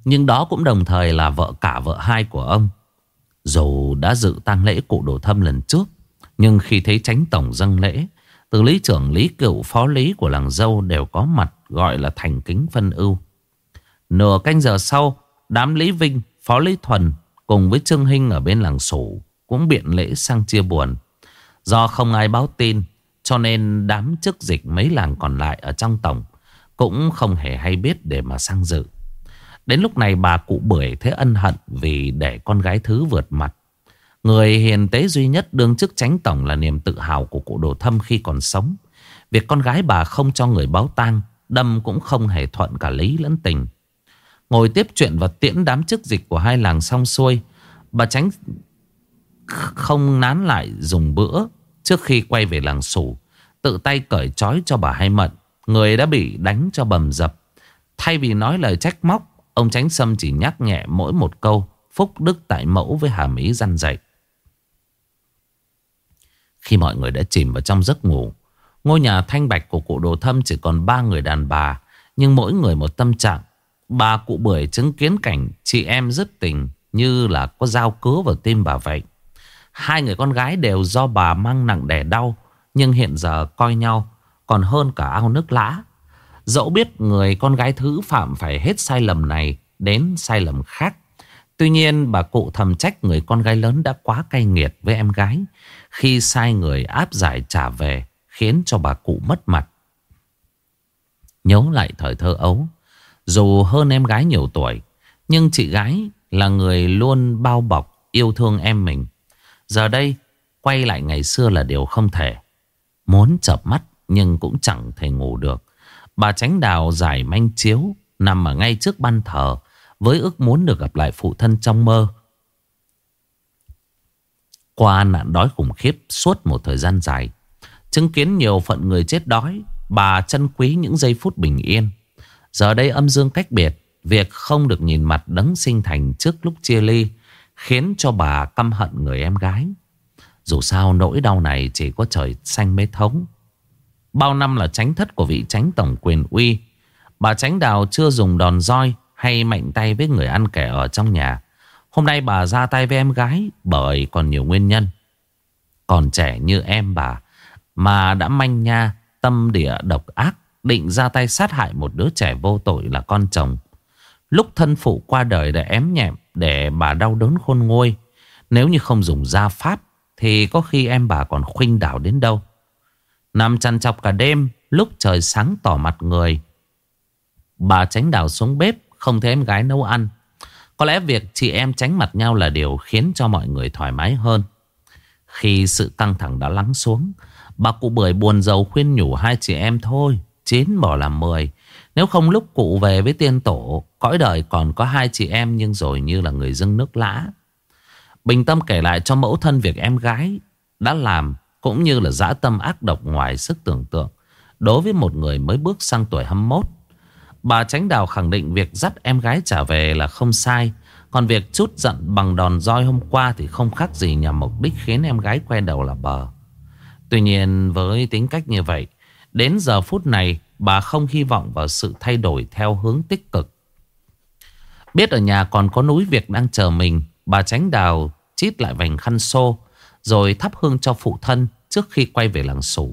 [SPEAKER 1] Nhưng đó cũng đồng thời là vợ cả vợ hai của ông. Dù đã dự tang lễ cụ Đồ Thâm lần trước, nhưng khi thấy Chánh tổng dâng lễ, từ lý trưởng, lý cựu, phó lý của làng dâu đều có mặt, gọi là thành kính phân ưu. Nửa canh giờ sau, đám Lý Vinh, phó Lý Thuần cùng với Trương Hinh ở bên làng Sủ cũng biện lễ sang chia buồn. Do không ai báo tin, cho nên đám chức dịch mấy làng còn lại ở trong tổng cũng không hề hay biết để mà sang dự. Đến lúc này bà cụ Bưởi thấy ân hận vì để con gái thứ vượt mặt. Người hiền tế duy nhất đương chức Chánh tổng là niềm tự hào của cụ Đồ Thâm khi còn sống. Việc con gái bà không cho người báo tang, đâm cũng không hề thuận cả lý lẫn tình. Ngồi tiếp chuyện và tiễn đám chức dịch của hai làng xong xuôi, bà Chánh không nán lại dùng bữa. Trước khi quay về làng Sủ, tự tay cởi trói cho bà Hai Mận, người đã bị đánh cho bầm dập. Thay vì nói lời trách móc, ông Chánh Sâm chỉ nhắc nhẹ mỗi một câu phúc đức tại mẫu với hàm ý răn dạy. Khi mọi người đã chìm vào trong giấc ngủ, ngôi nhà thanh bạch của cụ Đồ Thâm chỉ còn 3 người đàn bà, nhưng mỗi người một tâm trạng. Bà cụ Bưởi chứng kiến cảnh chị em dứt tình như là có dao cứa vào tim bà vậy. Hai người con gái đều do bà mang nặng đẻ đau, nhưng hiện giờ coi nhau còn hơn cả ao nước lã. Dẫu biết người con gái thứ phạm phải hết sai lầm này đến sai lầm khác, tuy nhiên bà cụ thầm trách người con gái lớn đã quá cay nghiệt với em gái khi sai người áp giải trả về, khiến cho bà cụ mất mặt. Nhớ lại thời thơ ấu, dù hơn em gái nhiều tuổi, nhưng chị gái là người luôn bao bọc yêu thương em mình. Giờ đây quay lại ngày xưa là điều không thể. Muốn chợp mắt nhưng cũng chẳng thể ngủ được. Bà Chánh Đào giải manh chiếu, nằm ở ngay trước ban thờ với ước muốn được gặp lại phụ thân trong mơ. Qua nạn đói khủng khiếp suốt một thời gian dài, chứng kiến nhiều phận người chết đói, bà trân quý những giây phút bình yên. Giờ đây âm dương cách biệt, việc không được nhìn mặt đấng sinh thành trước lúc chia ly khiến cho bà căm hận người em gái. Dù sao nỗi đau này chỉ có trời xanh mới thấu. Bao năm là chánh thất của vị chánh tổng quyền uy, bà Chánh Đào chưa dùng đòn roi hay mạnh tay với người ăn kẻ ở trong nhà. Hôm nay bà ra tay với em gái bởi còn nhiều nguyên nhân. Còn trẻ như em bà mà đã manh nha, tâm địa độc ác, định ra tay sát hại một đứa trẻ vô tội là con chồng. Lúc thân phụ qua đời đã ém nhẹm để bà đau đớn khôn nguôi. Nếu như không dùng gia pháp thì có khi em bà còn khuynh đảo đến đâu. Nằm chằn chọc cả đêm, lúc trời sáng tỏ mặt người, bà Chánh Đào xuống bếp không thấy em gái nấu ăn. Có lẽ việc chị em tránh mặt nhau là điều khiến cho mọi người thoải mái hơn. Khi sự căng thẳng đã lắng xuống, bà cụ Bưởi buồn rầu khuyên nhủ hai chị em thôi, 9 bỏ làm 10. Nếu không lúc cụ về với tiên tổ, cõi đời còn có hai chị em nhưng rồi như là người dưng nước lã. Bình tâm kể lại cho mẫu thân việc em gái đã làm, cũng như là dã tâm ác độc ngoài sức tưởng tượng đối với một người mới bước sang tuổi 21. Bà Chánh Đào khẳng định việc dắt em gái trả về là không sai. Còn việc trút giận bằng đòn roi hôm qua thì không khác gì nhằm mục đích khiến em gái quay đầu là bờ. Tuy nhiên với tính cách như vậy, đến giờ phút này bà không hy vọng vào sự thay đổi theo hướng tích cực. Biết ở nhà còn có núi việc đang chờ mình, bà Chánh Đào chít lại vành khăn xô rồi thắp hương cho phụ thân trước khi quay về làng Sủ.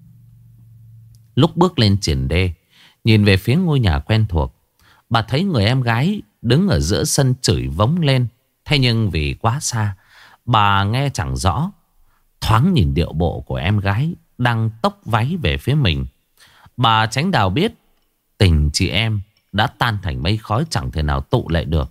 [SPEAKER 1] Lúc bước lên triển đê, nhìn về phía ngôi nhà quen thuộc, bà thấy người em gái đứng ở giữa sân chửi vống lên. Thế nhưng vì quá xa, bà nghe chẳng rõ. Thoáng nhìn điệu bộ của em gái đang tốc váy về phía mình, bà Chánh Đào biết tình chị em đã tan thành mây khói, chẳng thể nào tụ lại được.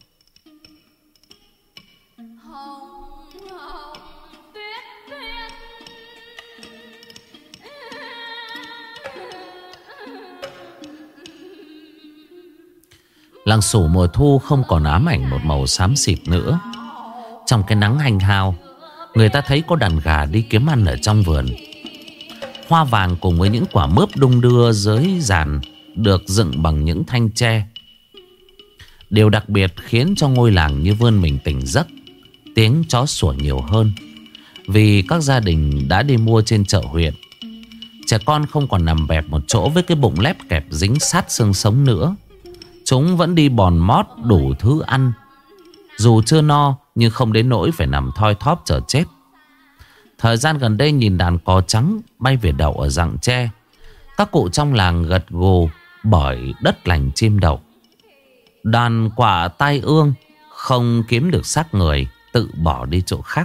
[SPEAKER 1] Làng Sủ mùa thu không còn ám ảnh một màu xám xịt nữa. Trong cái nắng hanh hao, người ta thấy có đàn gà đi kiếm ăn ở trong vườn. Hoa vàng cùng với những quả mướp đung đưa dưới giàn được dựng bằng những thanh tre. Điều đặc biệt khiến cho ngôi làng như vươn mình tỉnh giấc. Tiếng chó sủa nhiều hơn, vì các gia đình đã đi mua trên chợ huyện. Trẻ con không còn nằm bẹp một chỗ với cái bụng lép kẹp dính sát xương sống nữa. chúng vẫn đi bòn mót đủ thứ ăn. Dù chưa no nhưng không đến nỗi phải nằm thoi thóp chờ chết. Thời gian gần đây nhìn đàn cò trắng bay về đậu ở rặng tre. Các cụ trong làng gật gù bởi đất lành chim đậu. Đàn quả tai ương không kiếm được xác người, tự bỏ đi chỗ khác.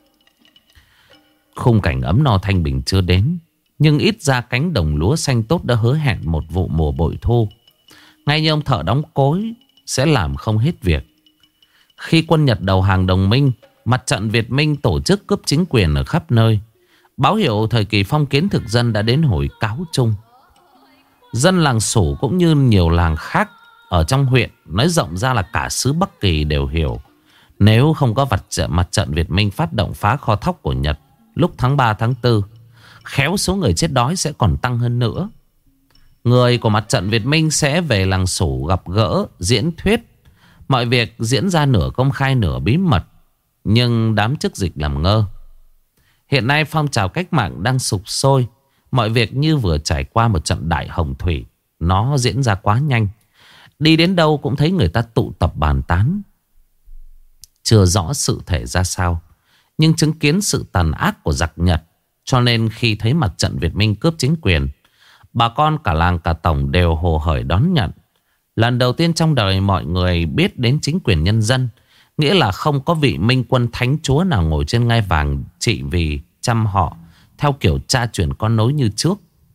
[SPEAKER 1] Khung cảnh ấm no thanh bình chưa đến, nhưng ít ra cánh đồng lúa xanh tốt đã hứa hẹn một vụ mùa bội thu. Ngay như ông thợ đóng cối sẽ làm không hết việc. Khi quân Nhật đầu hàng đồng minh, mặt trận Việt Minh tổ chức cướp chính quyền ở khắp nơi. Báo hiệu thời kỳ phong kiến thực dân đã đến hồi cáo chung. Dân làng Sủ cũng như nhiều làng khác ở trong huyện, nói rộng ra là cả xứ Bắc Kỳ đều hiểu, nếu không có mặt trận Việt Minh phát động phá kho thóc của Nhật lúc tháng 3 tháng 4, khéo số người chết đói sẽ còn tăng hơn nữa. Người của mặt trận Việt Minh sẽ về làng Sủ gặp gỡ, diễn thuyết. Mọi việc diễn ra nửa công khai nửa bí mật, nhưng đám chức dịch làm ngơ. Hiện nay phong trào cách mạng đang sục sôi. Mọi việc như vừa trải qua một trận đại hồng thủy. Nó diễn ra quá nhanh. Đi đến đâu cũng thấy người ta tụ tập bàn tán. Chưa rõ sự thể ra sao, nhưng chứng kiến sự tàn ác của giặc Nhật, cho nên khi thấy mặt trận Việt Minh cướp chính quyền, bà con cả làng cả tổng đều hồ hởi đón nhận. Lần đầu tiên trong đời mọi người biết đến chính quyền nhân dân, nghĩa là không có vị minh quân thánh chúa nào ngồi trên ngai vàng trị vì chăm họ theo kiểu cha truyền con nối như trước.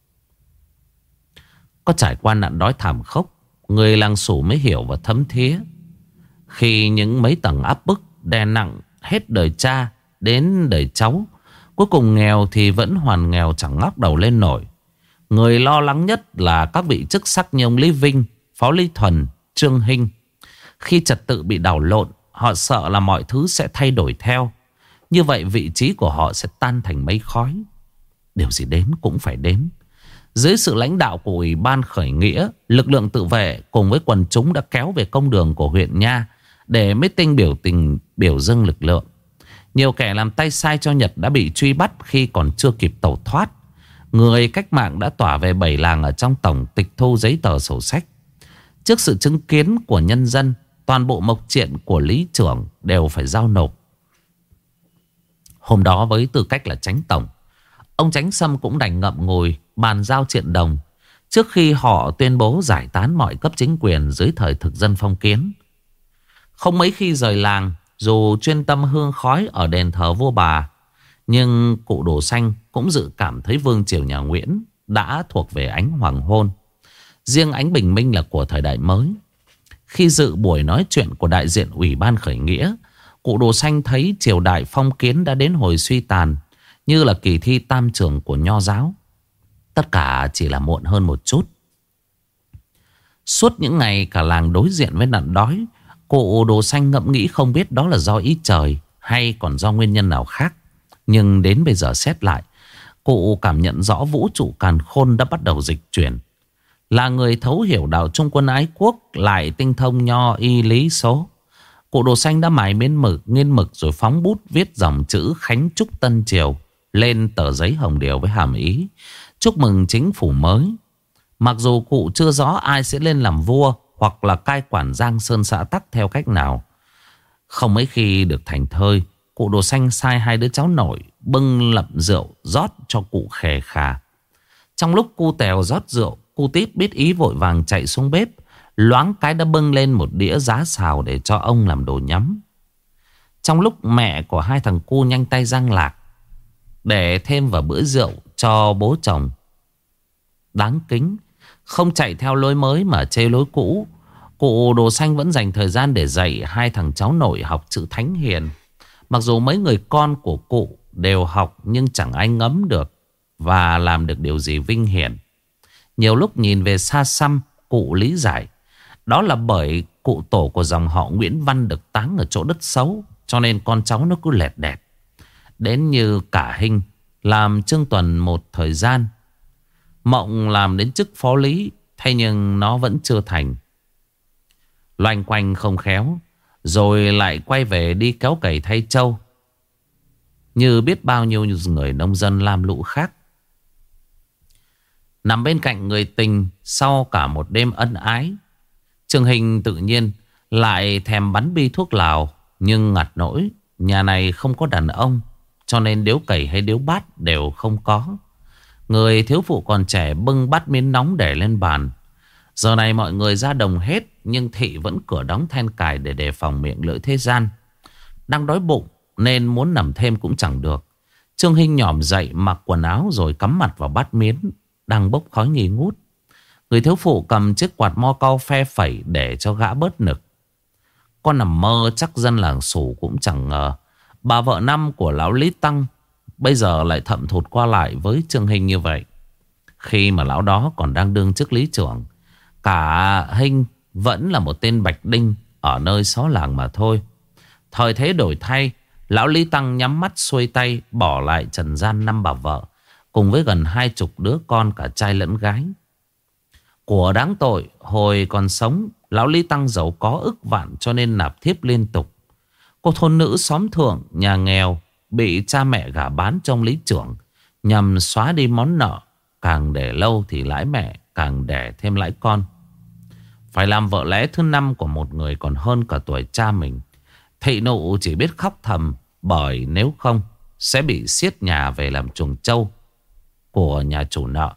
[SPEAKER 1] Có trải qua nạn đói thảm khốc, người làng Sủ mới hiểu và thấm thía. Khi những mấy tầng áp bức đè nặng hết đời cha đến đời cháu, cuối cùng nghèo thì vẫn hoàn nghèo chẳng ngóc đầu lên nổi. Người lo lắng nhất là các vị chức sắc như ông Lý Vinh, Phó Lý Thuần, Trương Hinh. Khi trật tự bị đảo lộn, họ sợ là mọi thứ sẽ thay đổi theo. Như vậy vị trí của họ sẽ tan thành mây khói. Điều gì đến cũng phải đến. Dưới sự lãnh đạo của Ủy ban khởi nghĩa, lực lượng tự vệ cùng với quần chúng đã kéo về công đường của huyện Nha để meeting biểu dâng lực lượng. Nhiều kẻ làm tay sai cho Nhật đã bị truy bắt khi còn chưa kịp tẩu thoát. Người cách mạng đã tỏa về 7 làng ở trong tổng tịch thu giấy tờ sổ sách. Trước sự chứng kiến của nhân dân, toàn bộ mộc triện của lý trưởng đều phải giao nộp. Hôm đó với tư cách là chánh tổng, ông Chánh Sâm cũng đành ngậm ngùi bàn giao triện đồng trước khi họ tuyên bố giải tán mọi cấp chính quyền dưới thời thực dân phong kiến. Không mấy khi rời làng, dù chuyên tâm hương khói ở đền thờ vua bà, nhưng cụ Đồ Xanh cũng dự cảm thấy vương triều nhà Nguyễn đã thuộc về ánh hoàng hôn. Riêng ánh bình minh là của thời đại mới. Khi dự buổi nói chuyện của đại diện Ủy ban khởi nghĩa, cụ Đồ Xanh thấy triều đại phong kiến đã đến hồi suy tàn, như là kỳ thi tam trường của nho giáo. Tất cả chỉ là muộn hơn một chút. Suốt những ngày cả làng đối diện với nạn đói, cụ Đồ Xanh ngẫm nghĩ không biết đó là do ý trời hay còn do nguyên nhân nào khác. Nhưng đến bây giờ xét lại, cụ cảm nhận rõ vũ trụ càn khôn đã bắt đầu dịch chuyển. Là người thấu hiểu đạo Trung Quân ái quốc, lại tinh thông nho y lý số, cụ Đồ Xanh đã mài nghiên mực rồi phóng bút viết dòng chữ Khánh Chúc Tân Triều lên tờ giấy hồng điều với hàm ý chúc mừng chính phủ mới. Mặc dù cụ chưa rõ ai sẽ lên làm vua hoặc là cai quản Giang Sơn xã Tắc theo cách nào. Không mấy khi được thành thơi, cụ Đồ Xanh sai 2 đứa cháu nội bưng lậm rượu rót cho cụ khè khà. Trong lúc cu Tèo rót rượu, cu Tít biết ý vội vàng chạy xuống bếp, loáng cái đã bưng lên một đĩa giá xào để cho ông làm đồ nhắm. Trong lúc mẹ của 2 thằng cu nhanh tay rang lạc để thêm vào bữa rượu cho bố chồng đáng kính, không chạy theo lối mới mà chê lối cũ, cụ Đồ Xanh vẫn dành thời gian để dạy 2 thằng cháu nội học chữ thánh hiền. Mặc dù mấy người con của cụ đều học, nhưng chẳng ai ngấm được và làm được điều gì vinh hiển. Nhiều lúc nhìn về xa xăm, cụ lý giải đó là bởi cụ tổ của dòng họ Nguyễn Văn được táng ở chỗ đất xấu, cho nên con cháu nó cứ lẹt đẹt. Đến như cả Hinh làm Trương Tuần một thời gian, mộng làm đến chức phó lý, thế nhưng nó vẫn chưa thành. Loanh quanh không khéo, rồi lại quay về đi kéo cày thay trâu, như biết bao nhiêu người nông dân lam lũ khác. Nằm bên cạnh người tình sau cả một đêm ân ái, Trương Hình tự nhiên lại thèm bắn bi thuốc lào. Nhưng ngặt nỗi nhà này không có đàn ông, cho nên điếu cày hay điếu bát đều không có. Người thiếu phụ còn trẻ bưng bát miến nóng để lên bàn. Giờ này mọi người ra đồng hết, nhưng thị vẫn cửa đóng then cài để đề phòng miệng lưỡi thế gian. Đang đói bụng nên muốn nằm thêm cũng chẳng được. Trương Hinh nhỏm dậy mặc quần áo rồi cắm mặt vào bát miến đang bốc khói nghi ngút. Người thiếu phụ cầm chiếc quạt mo cau phe phẩy để cho gã bớt nực. Con nằm mơ chắc dân làng Sủ cũng chẳng ngờ bà vợ năm của lão Lý Tăng bây giờ lại thậm thụt qua lại với Trương Hinh như vậy. Khi mà lão đó còn đang đương chức lý trưởng, cả Hinh vẫn là một tên bạch đinh ở nơi xó làng mà thôi. Thời thế đổi thay, lão Lý Tăng nhắm mắt xuôi tay bỏ lại trần gian năm bà vợ cùng với gần 20 đứa con cả trai lẫn gái. Của đáng tội, hồi còn sống, lão Lý Tăng giàu có ức vạn cho nên nạp thiếp liên tục. Cô thôn nữ xóm thượng, nhà nghèo, bị cha mẹ gả bán trong lý trưởng nhằm xóa đi món nợ. Càng để lâu thì lãi mẹ càng đẻ thêm lãi con. Phải làm vợ lẽ thứ 5 của một người còn hơn cả tuổi cha mình. Thị nụ chỉ biết khóc thầm, bởi nếu không sẽ bị xiết nhà về làm chuồng trâu của nhà chủ nợ.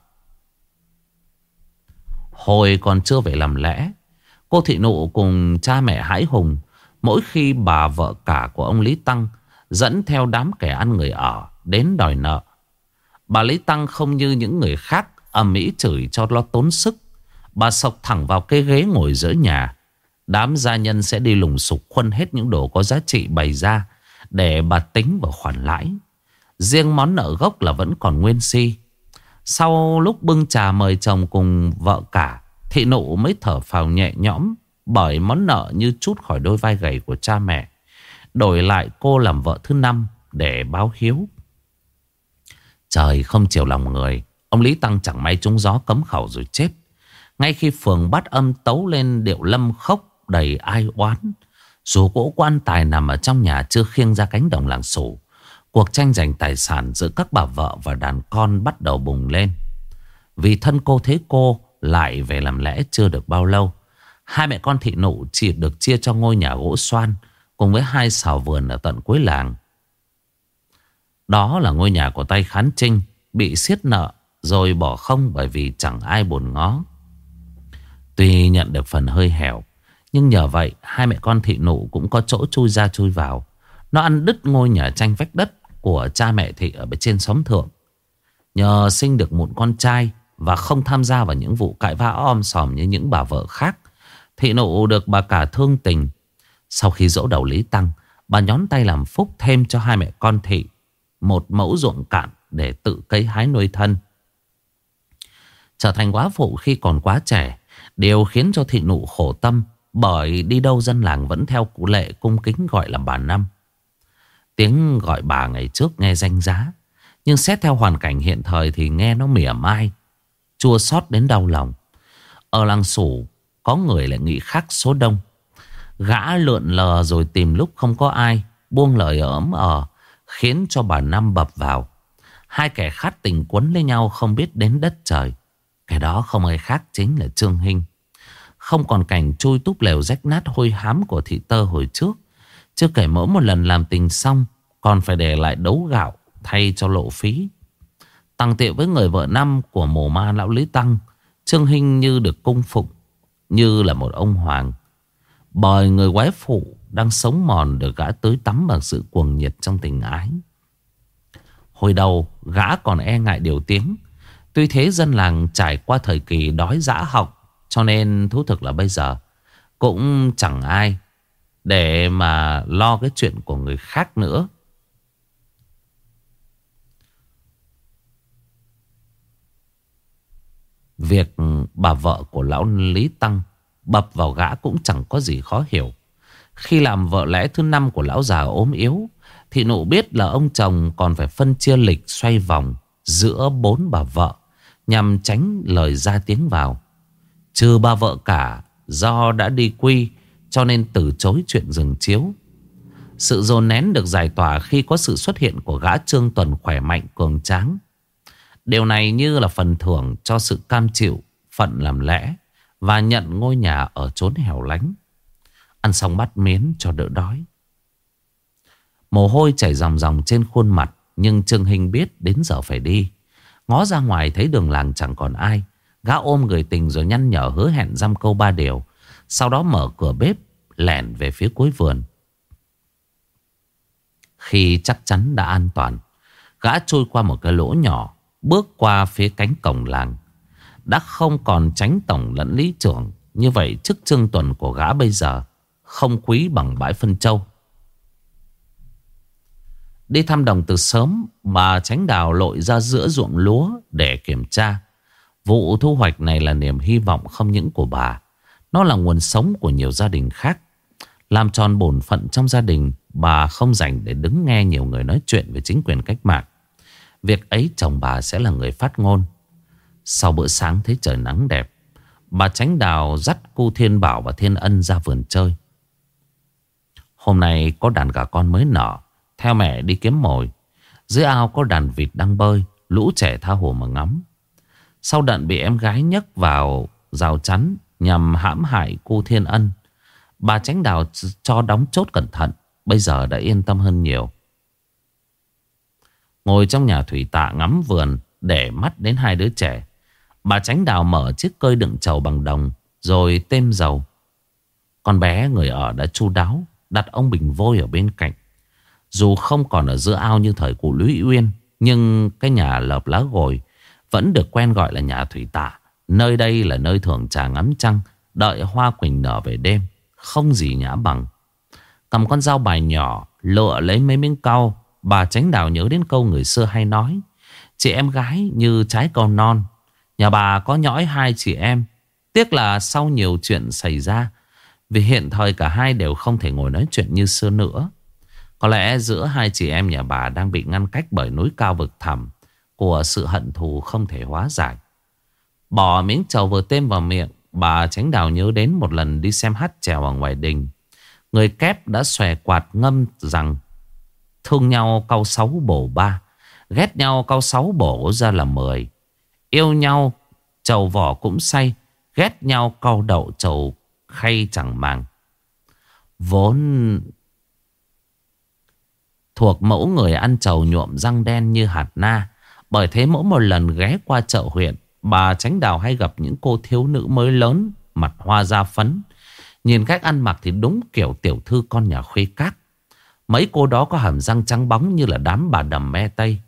[SPEAKER 1] Hồi còn chưa về làm lẽ, cô thị nụ cùng cha mẹ hãi hùng mỗi khi bà vợ cả của ông Lý Tăng dẫn theo đám kẻ ăn người ở đến đòi nợ. Bà Lý Tăng không như những người khác ầm ĩ chửi cho lo tốn sức. Bà sộc thẳng vào cái ghế ngồi giữa nhà. Đám gia nhân sẽ đi lùng sục khuân hết những đồ có giá trị bày ra để bà tính vào khoản lãi. Riêng món nợ gốc là vẫn còn nguyên si. Sau lúc bưng trà mời chồng cùng vợ cả, thị nụ mới thở phào nhẹ nhõm, bởi món nợ như trút khỏi đôi vai gầy của cha mẹ. Đổi lại cô làm vợ thứ 5 để báo hiếu. Trời không chiều lòng người, ông Lý Tăng chẳng may trúng gió cấm khẩu rồi chết. Ngay khi phường Bát Âm tấu lên điệu lâm khốc đầy ai oán. Dù cỗ quan tài nằm ở trong nhà chưa khiêng ra cánh đồng làng Sủ, cuộc tranh giành tài sản giữa các bà vợ và đàn con bắt đầu bùng lên. Vì thân cô thế cô lại về làm lẽ chưa được bao lâu, hai mẹ con thị nụ chỉ được chia cho ngôi nhà gỗ xoan cùng với 2 xào vườn ở tận cuối làng. Đó là ngôi nhà của tay Khán Trinh, bị siết nợ rồi bỏ không bởi vì chẳng ai buồn ngó. Tuy nhận được phần hơi hẻo, nhưng nhờ vậy hai mẹ con thị nụ cũng có chỗ chui ra chui vào. Nó ăn đứt ngôi nhà tranh vách đất của cha mẹ thị ở bên trên xóm thượng. Nhờ sinh được một con trai và không tham gia vào những vụ cãi vã om sòm như những bà vợ khác, thị nụ được bà cả thương tình. Sau khi dỗ đầu Lý Tăng, bà nhón tay làm phúc thêm cho hai mẹ con thị một mẫu ruộng cạn để tự cấy hái nuôi thân. Trở thành góa phụ khi còn quá trẻ, điều khiến cho thị nụ khổ tâm, bởi đi đâu dân làng vẫn theo cụ lệ cung kính gọi là bà Năm. Tiếng gọi bà ngày trước nghe danh giá, nhưng xét theo hoàn cảnh hiện thời thì nghe nó mỉa mai, chua xót đến đau lòng. Ở làng Sủ có người lại nghĩ khác số đông. Gã lượn lờ rồi tìm lúc không có ai, buông lời ỡm khiến cho bà Năm bập vào. Hai kẻ khát tình quấn lấy nhau không biết đến đất trời. Cái đó không ai khác chính là Trương Hinh. Không còn cảnh chui túp lều rách nát hôi hám của thị tơ hồi trước. Chưa kể mỗi một lần làm tình xong còn phải để lại đấu gạo thay cho lộ phí. Tằng tiệu với người vợ năm của mồ ma lão Lý Tăng, Trương Hinh như được cung phụng, như là một ông hoàng. Bởi người quái phụ đang sống mòn được gã tưới tắm bằng sự cuồng nhiệt trong tình ái. Hồi đầu gã còn e ngại điều tiếng. Tuy thế dân làng trải qua thời kỳ đói dã học, cho nên thú thực là bây giờ cũng chẳng ai để mà lo cái chuyện của người khác nữa. Việc bà vợ của lão Lý Tăng bập vào gã cũng chẳng có gì khó hiểu. Khi làm vợ lẽ thứ 5 của lão già ốm yếu, thị nụ biết là ông chồng còn phải phân chia lịch xoay vòng giữa 4 bà vợ nhằm tránh lời ra tiếng vào. Trừ bà vợ cả do đã đi quy cho nên từ chối chuyện dừng chiếu. Sự dồn nén được giải tỏa khi có sự xuất hiện của gã Trương Tuần khỏe mạnh cường tráng. Điều này như là phần thưởng cho sự cam chịu phận làm lẽ và nhận ngôi nhà ở chốn hẻo lánh. Ăn xong bát miến cho đỡ đói. Mồ hôi chảy ròng ròng trên khuôn mặt, nhưng Trương Hinh biết đến giờ phải đi. Ngó ra ngoài thấy đường làng chẳng còn ai. Gã ôm người tình rồi nhăn nhở hứa hẹn dăm câu ba điều. Sau đó mở cửa bếp, lẻn về phía cuối vườn. Khi chắc chắn đã an toàn, gã trôi qua một cái lỗ nhỏ, bước qua phía cánh cổng làng. Đã không còn Chánh tổng lẫn lý trưởng. Như vậy chức trương tuần của gã bây giờ không quý bằng bãi phân châu. Đi thăm đồng từ sớm, bà Chánh Đào lội ra giữa ruộng lúa để kiểm tra. Vụ thu hoạch này là niềm hy vọng không những của bà, nó là nguồn sống của nhiều gia đình khác. Làm tròn bổn phận trong gia đình, bà không dành để đứng nghe nhiều người nói chuyện về chính quyền cách mạng. Việc ấy chồng bà sẽ là người phát ngôn. Sau bữa sáng thấy trời nắng đẹp, bà Chánh Đào dắt cu Thiên Bảo và Thiên Ân ra vườn chơi. Hôm nay có đàn gà con mới nở, theo mẹ đi kiếm mồi. Dưới ao có đàn vịt đang bơi, lũ trẻ tha hồ mà ngắm. Sau đợt bị em gái nhấc vào rào chắn nhằm hãm hại cô Thiên Ân, bà Chánh Đào cho đóng chốt cẩn thận. Bây giờ đã yên tâm hơn nhiều. Ngồi trong nhà thủy tạ ngắm vườn, để mắt đến hai đứa trẻ, bà Chánh Đào mở chiếc cơi đựng trầu bằng đồng rồi têm dầu. Con bé người ở đã chu đáo đặt ông bình vôi ở bên cạnh. Dù không còn ở giữa ao như thời cụ Lũy Uyên, nhưng cái nhà lợp lá gồi vẫn được quen gọi là nhà thủy tạ. Nơi đây là nơi thưởng trà ngắm trăng, đợi hoa quỳnh nở về đêm, không gì nhã bằng. Cầm con dao bài nhỏ, lựa lấy mấy miếng cau, bà Chánh Đào nhớ đến câu người xưa hay nói: chị em gái như trái cầu non. Nhà bà có nhõi hai chị em. Tiếc là sau nhiều chuyện xảy ra, vì hiện thời cả hai đều không thể ngồi nói chuyện như xưa nữa. Có lẽ giữa hai chị em nhà bà đang bị ngăn cách bởi núi cao vực thẳm của sự hận thù không thể hóa giải. Bỏ miếng trầu vừa têm vào miệng, bà Chánh Đào nhớ đến một lần đi xem hát chèo ở ngoài đình. Người kép đã xòe quạt ngâm rằng: thương nhau cau 6 bổ 3, ghét nhau cau 6 bổ ra là 10. Yêu nhau trầu vỏ cũng say, ghét nhau cau đậu trầu khay chẳng màng. Vốn thuộc mẫu người ăn trầu nhuộm răng đen như hạt na. Bởi thế mỗi một lần ghé qua chợ huyện, bà Chánh Đào hay gặp những cô thiếu nữ mới lớn, mặt hoa da phấn. Nhìn cách ăn mặc thì đúng kiểu tiểu thư con nhà khuê các. Mấy cô đó có hàm răng trắng bóng như là đám bà đầm me Tây.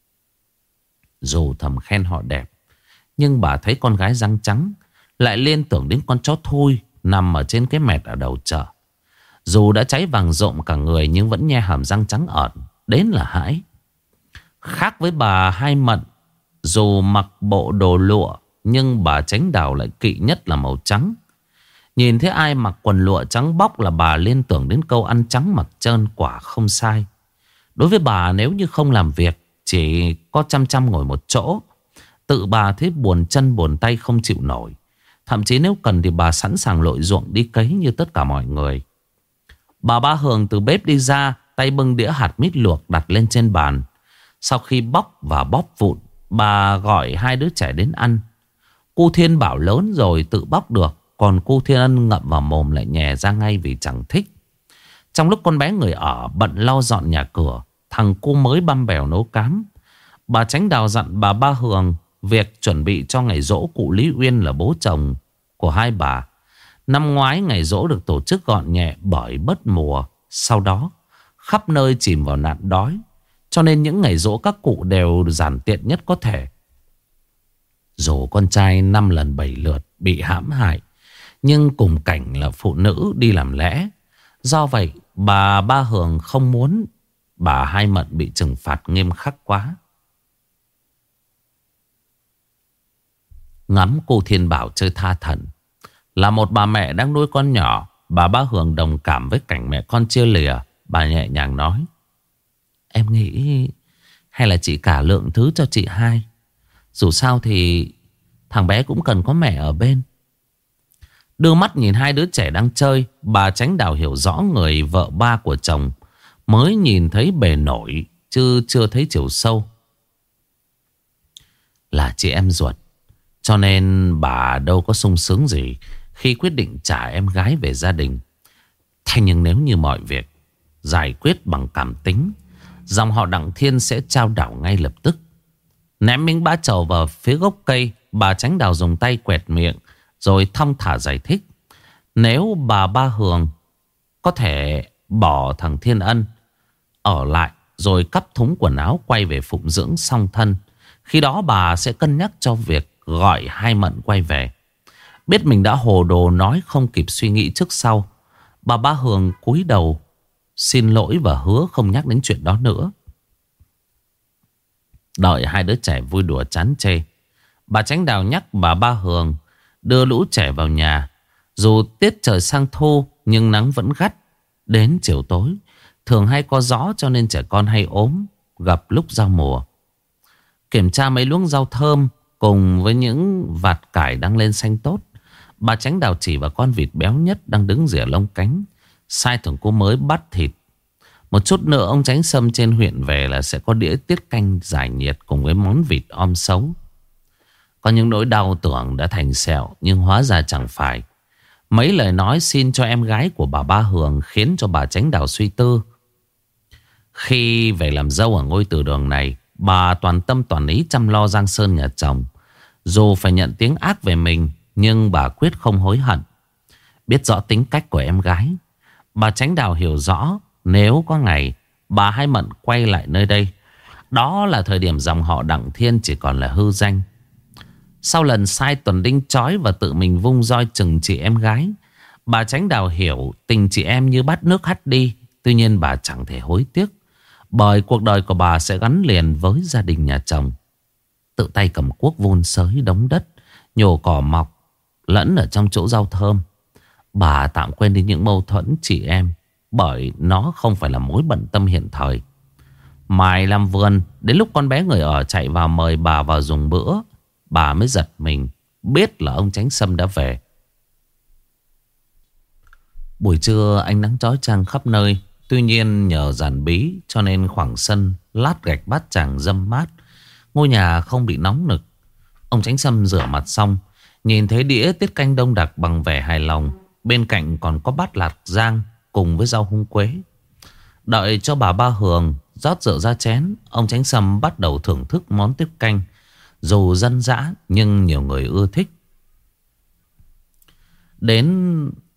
[SPEAKER 1] Dù thầm khen họ đẹp, nhưng bà thấy con gái răng trắng lại liên tưởng đến con chó thui nằm ở trên cái mẹt ở đầu chợ. Dù đã cháy vàng rộm cả người nhưng vẫn nhe hàm răng trắng ợn, đến là hãi. Khác với bà Hai Mận, dù mặc bộ đồ lụa nhưng bà Chánh Đào lại kỵ nhất là màu trắng. Nhìn thấy ai mặc quần lụa trắng bóc là bà liên tưởng đến câu ăn trắng mặc trơn, quả không sai. Đối với bà, nếu như không làm việc, chỉ có chăm chăm ngồi một chỗ, tự bà thấy buồn chân buồn tay không chịu nổi. Thậm chí nếu cần thì bà sẵn sàng lội ruộng đi cấy như tất cả mọi người. Bà Ba Hường từ bếp đi ra, tay bưng đĩa hạt mít luộc đặt lên trên bàn. Sau khi bóc và bóp vụn, bà gọi hai đứa trẻ đến ăn. Cô Thiên Bảo lớn rồi tự bóc được, còn cô Thiên Ân ngậm vào mồm lại nhè ra ngay vì chẳng thích. Trong lúc con bé người ở bận lau dọn nhà cửa, thằng cu mới băm bèo nấu cám. Bà Chánh Đào dặn bà Ba Hường việc chuẩn bị cho ngày giỗ cụ Lý Uyên là bố chồng của hai bà. Năm ngoái ngày giỗ được tổ chức gọn nhẹ bởi bất mùa. Sau đó khắp nơi chìm vào nạn đói, cho nên những ngày giỗ các cụ đều giản tiện nhất có thể. Dù con trai 5 lần 7 lượt bị hãm hại, nhưng cùng cảnh là phụ nữ đi làm lẽ. Do vậy bà Ba Hường không muốn bà Hai Mận bị trừng phạt nghiêm khắc quá. Ngắm cô Thiên Bảo chơi tha thẩn, là một bà mẹ đang nuôi con nhỏ, bà Ba Hường đồng cảm với cảnh mẹ con chia lìa. Bà nhẹ nhàng nói: em nghĩ hay là chị cả lượng thứ cho chị Hai. Dù sao thì thằng bé cũng cần có mẹ ở bên. Đưa mắt nhìn hai đứa trẻ đang chơi, bà Chánh Đào hiểu rõ người vợ ba của chồng mới nhìn thấy bề nổi chứ chưa thấy chiều sâu. Là chị em ruột, Cho nên bà đâu có sung sướng gì khi quyết định trả em gái về gia đình. Thế nhưng nếu như mọi việc giải quyết bằng cảm tính, dòng họ Đặng Thiên sẽ trao đảo ngay lập tức. Ném miếng bã trầu vào phía gốc cây, bà Chánh Đào dùng tay quẹt miệng rồi thong thả giải thích. Nếu bà Ba Hường có thể bỏ thằng Thiên Ân ở lại rồi cắp thúng quần áo quay về phụng dưỡng song thân, khi đó bà sẽ cân nhắc cho việc gọi hai Mận quay về. Biết mình đã hồ đồ nói không kịp suy nghĩ trước sau, bà Ba Hường cúi đầu xin lỗi và hứa không nhắc đến chuyện đó nữa. Đợi hai đứa trẻ vui đùa chán chê, bà Chánh Đào nhắc bà Ba Hường đưa lũ trẻ vào nhà. Dù tiết trời sang thu nhưng nắng vẫn gắt. Đến chiều tối thường hay có gió, cho nên trẻ con hay ốm gặp lúc giao mùa. Kiểm tra mấy luống rau thơm cùng với những vạt cải đang lên xanh tốt, bà Chánh Đào chỉ vào con vịt béo nhất đang đứng rỉa lông cánh, sai thằng cô mới bắt thịt. Một chút nữa ông Chánh Sâm trên huyện về là sẽ có đĩa tiết canh giải nhiệt cùng với món vịt om xấu. Có những nỗi đau tưởng đã thành sẹo, nhưng hóa ra chẳng phải. Mấy lời nói xin cho em gái của bà Ba Hường khiến cho bà Chánh Đào suy tư. Khi về làm dâu ở ngôi từ đường này, bà toàn tâm toàn ý chăm lo giang sơn nhà chồng. Dù phải nhận tiếng ác về mình, nhưng bà quyết không hối hận. Biết rõ tính cách của em gái, bà Chánh Đào hiểu rõ nếu có ngày bà Hai Mận quay lại nơi đây, đó là thời điểm dòng họ Đặng Thiên chỉ còn là hư danh. Sau lần sai Tuần Đinh trói và tự mình vung roi chừng chị em gái, bà Chánh Đào hiểu tình chị em như bát nước hắt đi. Tuy nhiên bà chẳng thể hối tiếc, bởi cuộc đời của bà sẽ gắn liền với gia đình nhà chồng. Tự tay cầm cuốc vun sới đống đất, nhổ cỏ mọc lẫn ở trong chỗ rau thơm. Bà tạm quên đi những mâu thuẫn chị em, bởi nó không phải là mối bận tâm hiện thời. Mài làm vườn, đến lúc con bé người ở chạy vào mời bà vào dùng bữa, bà mới giật mình biết là ông Chánh Sâm đã về. Buổi trưa ánh nắng chói chang khắp nơi. Tuy nhiên nhờ giàn bí cho nên khoảng sân lát gạch bát tràng râm mát, ngôi nhà không bị nóng nực. Ông Chánh Sâm rửa mặt xong, nhìn thấy đĩa tiết canh đông đặc bằng vẻ hài lòng. Bên cạnh còn có bát lạc rang cùng với rau húng quế. Đợi cho bà Ba Hường rót rượu ra chén, ông Chánh Sâm bắt đầu thưởng thức món tiết canh. Dù dân dã nhưng nhiều người ưa thích. Đến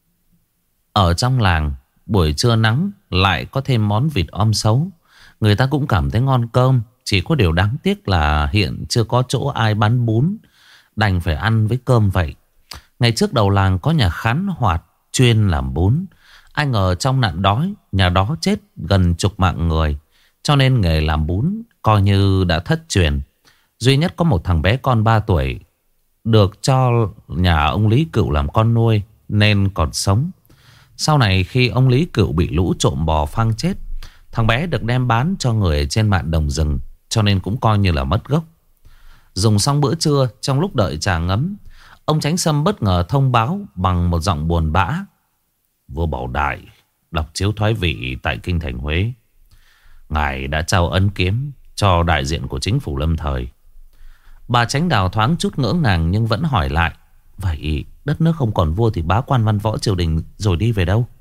[SPEAKER 1] ở trong làng, buổi trưa nắng lại có thêm món vịt om xấu. Người ta cũng cảm thấy ngon cơm. Chỉ có điều đáng tiếc là hiện chưa có chỗ ai bán bún, đành phải ăn với cơm vậy. Ngày trước đầu làng có nhà khán hoạt chuyên làm bún. Ai ngờ trong nạn đói, nhà đó chết gần chục mạng người, cho nên nghề làm bún coi như đã thất truyền. Duy nhất có một thằng bé con 3 tuổi được cho nhà ông Lý Cựu làm con nuôi nên còn sống. Sau này khi ông Lý Cựu bị lũ trộm bò phang chết, thằng bé được đem bán cho người trên mạn đồng rừng, cho nên cũng coi như là mất gốc. Dùng xong bữa trưa, trong lúc đợi trà ngấm, ông Chánh Sâm bất ngờ thông báo bằng một giọng buồn bã: Vua Bảo Đại đọc chiếu thoái vị tại kinh thành Huế. Ngài đã trao ân kiếm cho đại diện của chính phủ lâm thời. Bà Chánh Đào thoáng chút ngỡ ngàng nhưng vẫn hỏi lại: Vậy đất nước không còn vua thì bá quan văn võ triều đình rồi đi về đâu?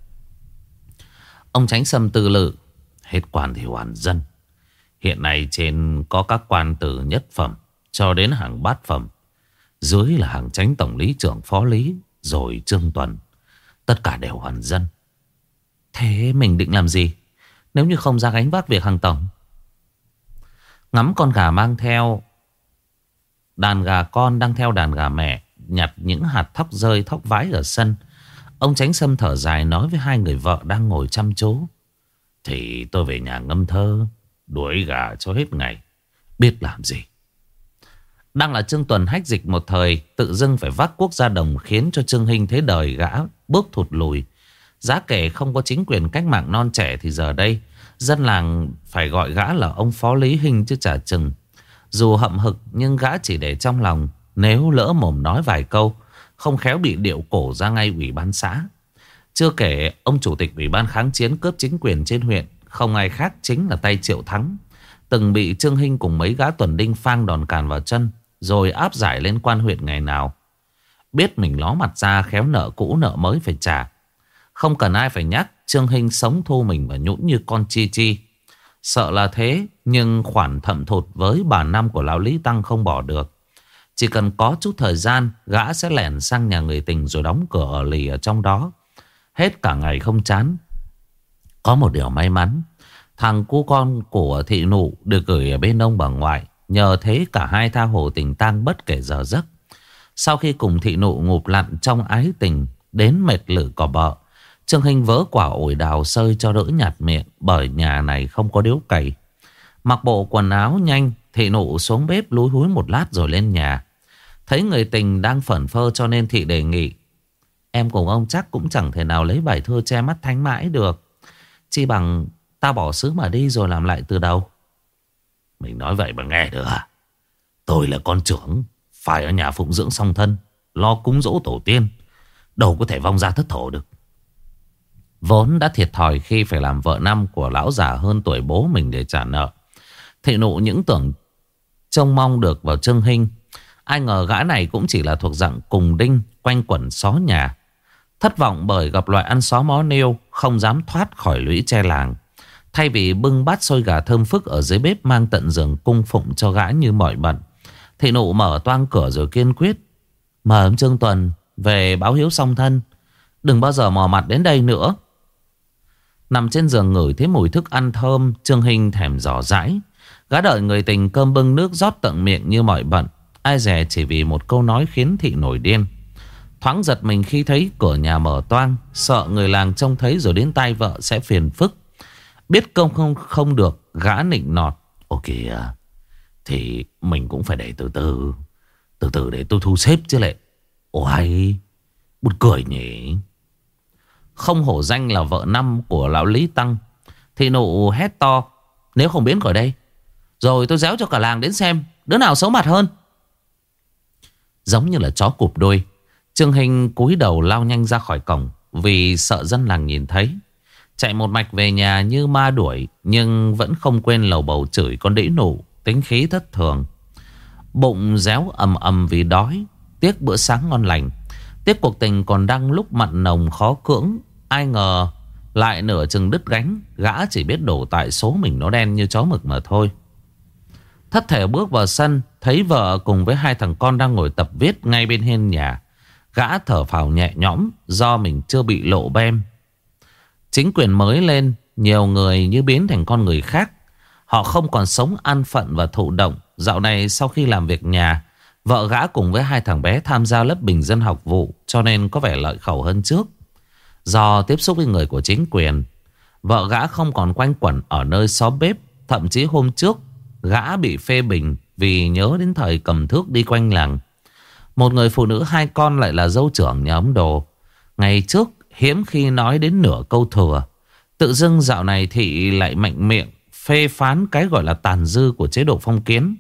[SPEAKER 1] Ông Chánh Sâm tư lự: Hết quan thì hoàn dân. Hiện nay trên có các quan từ nhất phẩm cho đến hàng bát phẩm, dưới là hàng chánh tổng lý trưởng phó lý, rồi trương tuần. Tất cả đều hoàn dân. Thế mình định làm gì nếu như không ra gánh vác việc hàng tổng? Ngắm con gà mang theo đàn gà con đang theo đàn gà mẹ nhặt những hạt thóc rơi thóc vái ở sân, ông Chánh Sâm thở dài nói với hai người vợ đang ngồi chăm chú: Thì tôi về nhà ngâm thơ, đuổi gà cho hết ngày, biết làm gì. Đang là Trương Tuần hách dịch một thời, tự dưng phải vác cuốc ra đồng, khiến cho Trương Hinh thấy đời gã bước thụt lùi. Giá kể không có chính quyền cách mạng non trẻ thì giờ đây dân làng phải gọi gã là ông Phó Lý Hinh chứ chả chừng. Dù hậm hực nhưng gã chỉ để trong lòng, nếu lỡ mồm nói vài câu không khéo bị điệu cổ ra ngay ủy ban xã. Chưa kể ông chủ tịch ủy ban kháng chiến cướp chính quyền trên huyện không ai khác chính là tay Triệu Thắng, từng bị Trương Hinh cùng mấy gã tuần đinh phang đòn càn vào chân rồi áp giải lên quan huyện ngày nào. Biết mình ló mặt ra, khéo nợ cũ nợ mới phải trả. Không cần ai phải nhắc, Trương Hinh sống thu mình và nhũn như con chi chi. Sợ là thế, nhưng khoản thậm thụt với bà năm của lão Lý Tăng không bỏ được. Chỉ cần có chút thời gian, gã sẽ lẻn sang nhà người tình rồi đóng cửa ở lì ở trong đó. Hết cả ngày không chán. Có một điều may mắn, thằng cu con của thị nụ được gửi ở bên ông bà ngoại. Nhờ thế cả hai tha hồ tình tang bất kể giờ giấc. Sau khi cùng thị nụ ngụp lặn trong ái tình đến mệt lử cỏ bợ, Trương Hinh vớ quả ổi đào sơi cho đỡ nhạt miệng, bởi nhà này không có điếu cày. Mặc bộ quần áo nhanh, thị nụ xuống bếp lúi húi một lát rồi lên nhà. Thấy người tình đang phởn phơ cho nên thị đề nghị: em cùng ông chắc cũng chẳng thể nào lấy bài thơ che mắt thánh mãi được. Chi bằng ta bỏ xứ mà đi rồi làm lại từ đầu.
[SPEAKER 3] Mình nói vậy mà nghe được à? Tôi là con trưởng, phải ở nhà phụng dưỡng song thân, lo cúng dỗ tổ tiên, đâu có thể vong ra thất thổ được.
[SPEAKER 1] Vốn đã thiệt thòi khi phải làm vợ năm của lão già hơn tuổi bố mình để trả nợ, thị nụ những tưởng trông mong được vào Trương Hinh. Ai ngờ gã này cũng chỉ là thuộc dạng cùng đinh quanh quẩn xó nhà. Thất vọng bởi gặp loại ăn xó mó nêu, không dám thoát khỏi lũy tre làng. Thay vì bưng bát xôi gà thơm phức ở dưới bếp mang tận giường cung phụng cho gã như mọi bận, thị nụ mở toang cửa rồi kiên quyết: mời ông Trương Tuần về báo hiếu song thân, đừng bao giờ mò mặt đến đây nữa. Nằm trên giường ngửi thấy mùi thức ăn thơm, Trương Hinh thèm dò dãi. Gã đợi người tình cơm bưng nước rót tận miệng như mọi bận. Ai dè chỉ vì một câu nói khiến thị nổi điên. Thoáng giật mình khi thấy cửa nhà mở toang, sợ người làng trông thấy rồi đến tai vợ sẽ phiền phức. Biết công không được, gã nịnh nọt:
[SPEAKER 3] Ồ kìa, thì mình cũng phải để từ từ để tôi thu xếp chứ lệ. Ồ hay, buồn cười nhỉ.
[SPEAKER 1] Không hổ danh là vợ năm của lão Lý Tăng, thị nụ hét to: nếu không biến khỏi đây, rồi tôi réo cho cả làng đến xem đứa nào xấu mặt hơn. Giống như là chó cụp đuôi, Trương Hinh cúi đầu lao nhanh ra khỏi cổng vì sợ dân làng nhìn thấy. Chạy một mạch về nhà như ma đuổi, nhưng vẫn không quên lầu bầu chửi con đĩ nụ tính khí thất thường. Bụng réo ầm ầm vì đói, tiếc bữa sáng ngon lành, tiếc cuộc tình còn đang lúc mặn nồng khó cưỡng. Ai ngờ lại nửa chừng đứt gánh, gã chỉ biết đổ tại số mình nó đen như chó mực mà thôi. Thất thể bước vào sân, thấy vợ cùng với hai thằng con đang ngồi tập viết ngay bên hiên nhà. Gã thở phào nhẹ nhõm do mình chưa bị lộ bem. Chính quyền mới lên, nhiều người như biến thành con người khác. Họ không còn sống an phận và thụ động. Dạo này sau khi làm việc nhà, vợ gã cùng với hai thằng bé tham gia lớp bình dân học vụ, cho nên có vẻ lợi khẩu hơn trước. Do tiếp xúc với người của chính quyền, vợ gã không còn quanh quẩn ở nơi xó bếp. Thậm chí hôm trước gã bị phê bình vì nhớ đến thời cầm thước đi quanh làng. Một người phụ nữ hai con lại là dâu trưởng nhà ông Đồ. Ngày trước hiếm khi nói đến nửa câu thừa. Tự dưng dạo này thị lại mạnh miệng phê phán cái gọi là tàn dư của chế độ phong kiến.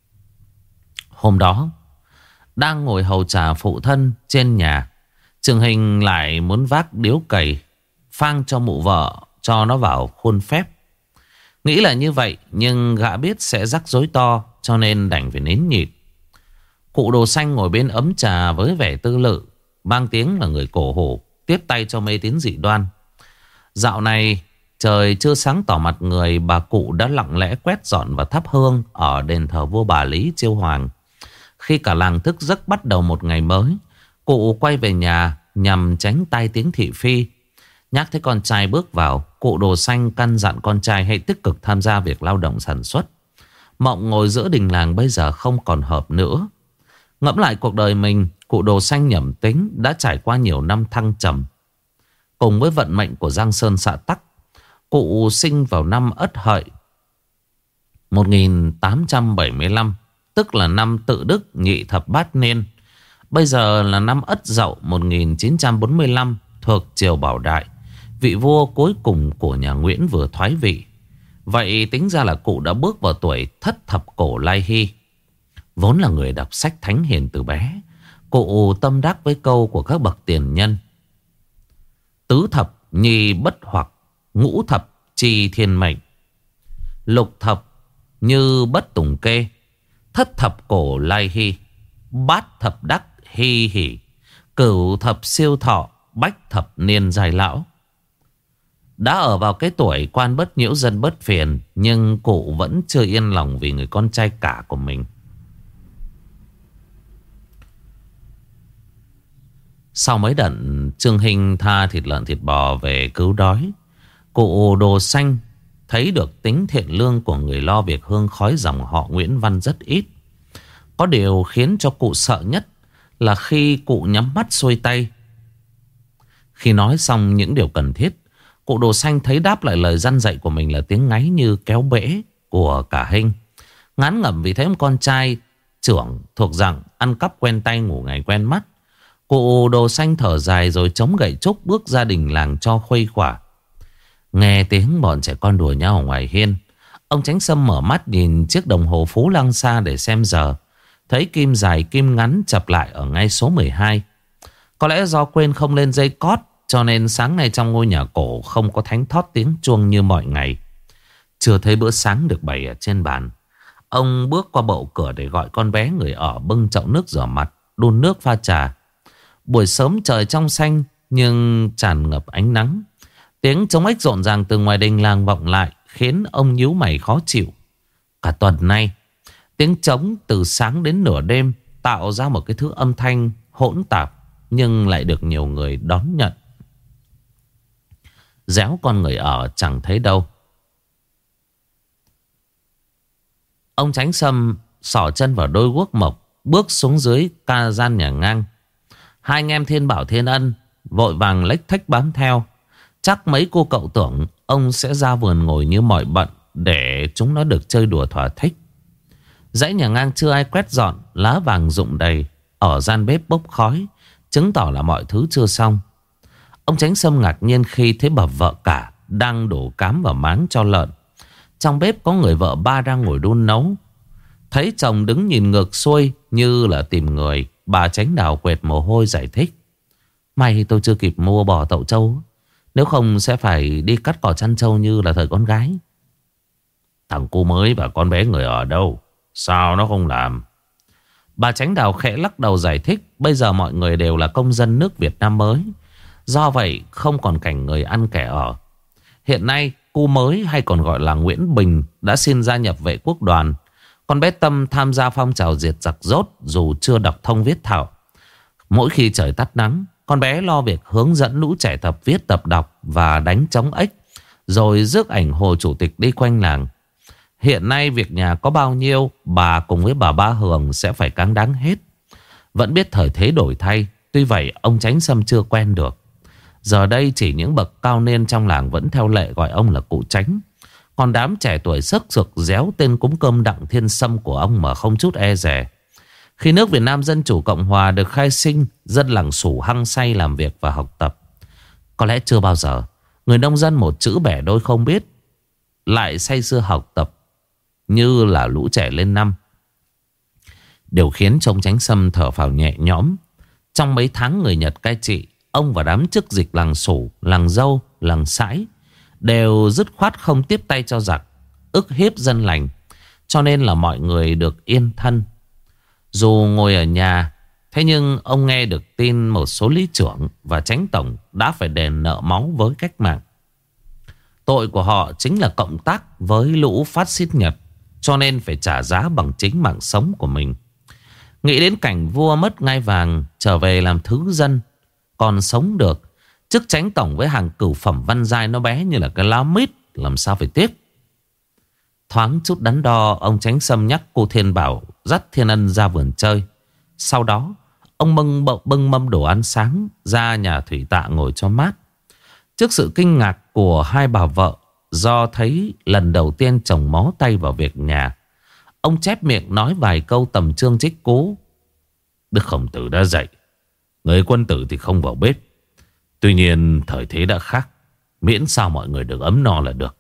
[SPEAKER 1] Hôm đó đang ngồi hầu trà phụ thân trên nhà, Trương Hinh lại muốn vác điếu cày phang cho mụ vợ cho nó vào khuôn phép. Nghĩ là như vậy, nhưng gã biết sẽ rắc rối to, cho nên đành phải nín nhịn. Cụ Đồ Xanh ngồi bên ấm trà với vẻ tư lự, mang tiếng là người cổ hủ, tiếp tay cho mê tín dị đoan. Dạo này trời chưa sáng tỏ mặt người, bà cụ đã lặng lẽ quét dọn và thắp hương ở đền thờ vua bà Lý Chiêu Hoàng. Khi cả làng thức giấc bắt đầu một ngày mới, cụ quay về nhà nhằm tránh tai tiếng thị phi. Nhắc thấy con trai bước vào, cụ Đồ Xanh căn dặn con trai hãy tích cực tham gia việc lao động sản xuất. Mộng ngồi giữa đình làng bây giờ không còn hợp nữa. Ngẫm lại cuộc đời mình, cụ Đồ Xanh nhẩm tính đã trải qua nhiều năm thăng trầm. Cùng với vận mệnh của Giang Sơn xạ tắc, cụ sinh vào năm Ất Hợi 1875, tức là năm Tự Đức Nhị Thập Bát Niên. Bây giờ là năm Ất Dậu 1945, thuộc triều Bảo Đại. Vị vua cuối cùng của nhà Nguyễn vừa thoái vị. Vậy tính ra là cụ đã bước vào tuổi thất thập cổ lai hy. Vốn là người đọc sách thánh hiền từ bé, cụ tâm đắc với câu của các bậc tiền nhân: tứ thập nhi bất hoặc, ngũ thập chi thiên mệnh, lục thập như bất tùng kê, Thất thập cổ lai hy, bát thập đắc hy hỉ, cửu thập siêu thọ, bách thập niên dài lão. Đã ở vào cái tuổi quan bất nhiễu dân bất phiền, nhưng cụ vẫn chưa yên lòng vì người con trai cả của mình. Sau mấy đợt Trương Hinh tha thịt lợn thịt bò về cứu đói, cụ Đồ Xanh thấy được tính thiện lương của người lo việc hương khói dòng họ Nguyễn Văn rất ít. Có điều khiến cho cụ sợ nhất là khi cụ nhắm mắt xuôi tay. Khi nói xong những điều cần thiết, cụ Đồ Xanh thấy đáp lại lời răn dạy của mình là tiếng ngáy như kéo bể của cả Hinh. Ngán ngẩm vì thấy một con trai trưởng thuộc dạng ăn cắp quen tay ngủ ngày quen mắt. Cụ Đồ Xanh thở dài rồi chống gậy trúc bước ra đình làng cho khuây khỏa. Nghe tiếng bọn trẻ con đùa nhau ở ngoài hiên, ông Chánh Sâm mở mắt nhìn chiếc đồng hồ Phú Lăng Sa để xem giờ. Thấy kim dài kim ngắn chập lại ở ngay số 12. Có lẽ do quên không lên dây cót, cho nên sáng nay trong ngôi nhà cổ không có thánh thót tiếng chuông như mọi ngày. Chưa thấy bữa sáng được bày ở trên bàn, ông bước qua bậu cửa để gọi con bé người ở bưng chậu nước rửa mặt, đun nước pha trà. Buổi sớm trời trong xanh nhưng tràn ngập ánh nắng. Tiếng trống ếch rộn ràng từ ngoài đình làng vọng lại khiến ông nhíu mày khó chịu. Cả tuần nay, tiếng trống từ sáng đến nửa đêm tạo ra một cái thứ âm thanh hỗn tạp nhưng lại được nhiều người đón nhận. Réo con người ở chẳng thấy đâu. Ông Chánh Sâm xỏ chân vào đôi guốc mộc, bước xuống dưới ca gian nhà ngang. Hai anh em Thiên Bảo Thiên Ân vội vàng lếch thếch bám theo. Chắc mấy cô cậu tưởng ông sẽ ra vườn ngồi như mọi bận để chúng nó được chơi đùa thỏa thích. Dãy nhà ngang chưa ai quét dọn, lá vàng rụng đầy, ở gian bếp bốc khói, chứng tỏ là mọi thứ chưa xong. Ông Chánh Sâm ngạc nhiên khi thấy bà vợ cả đang đổ cám vào máng cho lợn. Trong bếp có người vợ ba đang ngồi đun nấu. Thấy chồng đứng nhìn ngược xuôi như là tìm người, bà Chánh Đào quệt mồ hôi giải thích: May tôi chưa kịp mua bò tậu trâu, nếu không sẽ phải đi cắt cỏ chăn trâu như là thời con gái. Thằng cu mới và con bé người ở đâu, sao nó không làm? Bà Chánh Đào khẽ lắc đầu giải thích: Bây giờ mọi người đều là công dân nước Việt Nam mới, do vậy không còn cảnh người ăn kẻ ở. Hiện nay cu mới hay còn gọi là Nguyễn Bình đã xin gia nhập vệ quốc đoàn. Con bé Tâm tham gia phong trào diệt giặc Rốt dù chưa đọc thông viết thạo. Mỗi khi trời tắt nắng, con bé lo việc hướng dẫn lũ trẻ tập viết tập đọc và đánh trống ếch, rồi rước ảnh Hồ Chủ tịch đi quanh làng. Hiện nay việc nhà có bao nhiêu, bà cùng với bà Ba Hường sẽ phải cáng đáng hết. Vẫn biết thời thế đổi thay, tuy vậy ông Chánh Sâm chưa quen được. Giờ đây chỉ những bậc cao niên trong làng vẫn theo lệ gọi ông là cụ Chánh. Còn đám trẻ tuổi sức sực réo tên cúng cơm Đặng Thiên Sâm của ông mà không chút e dè. Khi nước Việt Nam Dân Chủ Cộng Hòa được khai sinh, dân làng Sủ hăng say làm việc và học tập. Có lẽ chưa bao giờ người nông dân một chữ bẻ đôi không biết lại say sưa học tập như là lũ trẻ lên năm. Điều khiến cho ông Chánh Sâm thở phào nhẹ nhõm. Trong mấy tháng người Nhật cai trị, ông và đám chức dịch làng Sủ, làng Dâu, làng Sãi đều dứt khoát không tiếp tay cho giặc, ức hiếp dân lành, cho nên là mọi người được yên thân. Dù ngồi ở nhà, thế nhưng ông nghe được tin một số lý trưởng và chánh tổng đã phải đền nợ máu với cách mạng. Tội của họ chính là cộng tác với lũ phát xít Nhật, cho nên phải trả giá bằng chính mạng sống của mình. Nghĩ đến cảnh vua mất ngai vàng, trở về làm thứ dân, còn sống được, chức chánh tổng với hàng cửu phẩm văn giai nó bé như là cái lá mít, làm sao phải tiếc. Thoáng chút đắn đo, ông Chánh Sâm nhắc cô Thiên Bảo dắt Thiên Ân ra vườn chơi. Sau đó ông bưng mâm đồ ăn sáng ra nhà Thủy Tạ ngồi cho mát. Trước sự kinh ngạc của hai bà vợ do thấy lần đầu tiên chồng mó tay vào việc nhà, ông chép miệng nói vài câu tầm chương trích cú. Đức Khổng Tử đã dạy, người quân tử thì không vào bếp. Tuy nhiên thời thế đã khác, miễn sao mọi người được ấm no là được.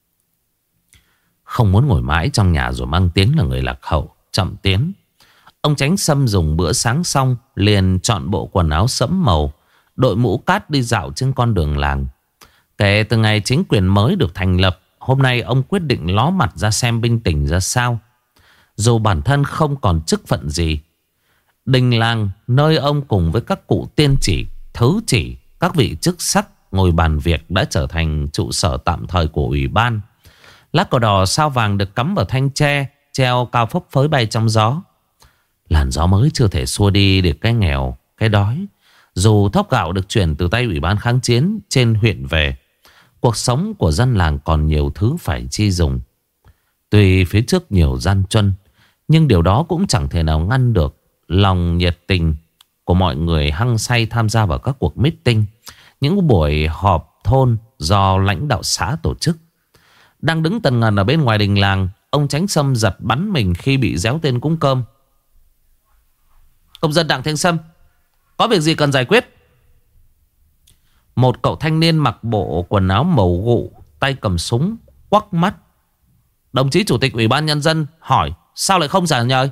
[SPEAKER 1] Không muốn ngồi mãi trong nhà rồi mang tiếng là người lạc hậu, chậm tiến, ông Chánh Sâm dùng bữa sáng xong liền chọn bộ quần áo sẫm màu, đội mũ cát đi dạo trên con đường làng. Kể từ ngày chính quyền mới được thành lập, hôm nay ông quyết định ló mặt ra xem binh tình ra sao. Dù bản thân không còn chức phận gì, đình làng nơi ông cùng với các cụ tiên chỉ, thứ chỉ, các vị chức sắc ngồi bàn việc đã trở thành trụ sở tạm thời của ủy ban. Lá cờ đỏ sao vàng được cắm vào thanh tre treo cao phấp phới bay trong gió. Làn gió mới chưa thể xua đi được cái nghèo, cái đói. Dù thóc gạo được chuyển từ tay ủy ban kháng chiến trên huyện về, cuộc sống của dân làng còn nhiều thứ phải chi dùng. Tuy phía trước nhiều gian truân, nhưng điều đó cũng chẳng thể nào ngăn được lòng nhiệt tình của mọi người hăng say tham gia vào các cuộc meeting, những buổi họp thôn do lãnh đạo xã tổ chức. Đang đứng tần ngần ở bên ngoài đình làng, ông Chánh Sâm giật bắn mình khi bị réo tên cúng cơm. Công dân Đặng Thanh Sâm, có việc gì cần giải quyết? Một cậu thanh niên mặc bộ quần áo màu gụ, tay cầm súng, quắc mắt. Đồng chí chủ tịch ủy ban nhân dân hỏi, sao lại không trả lời?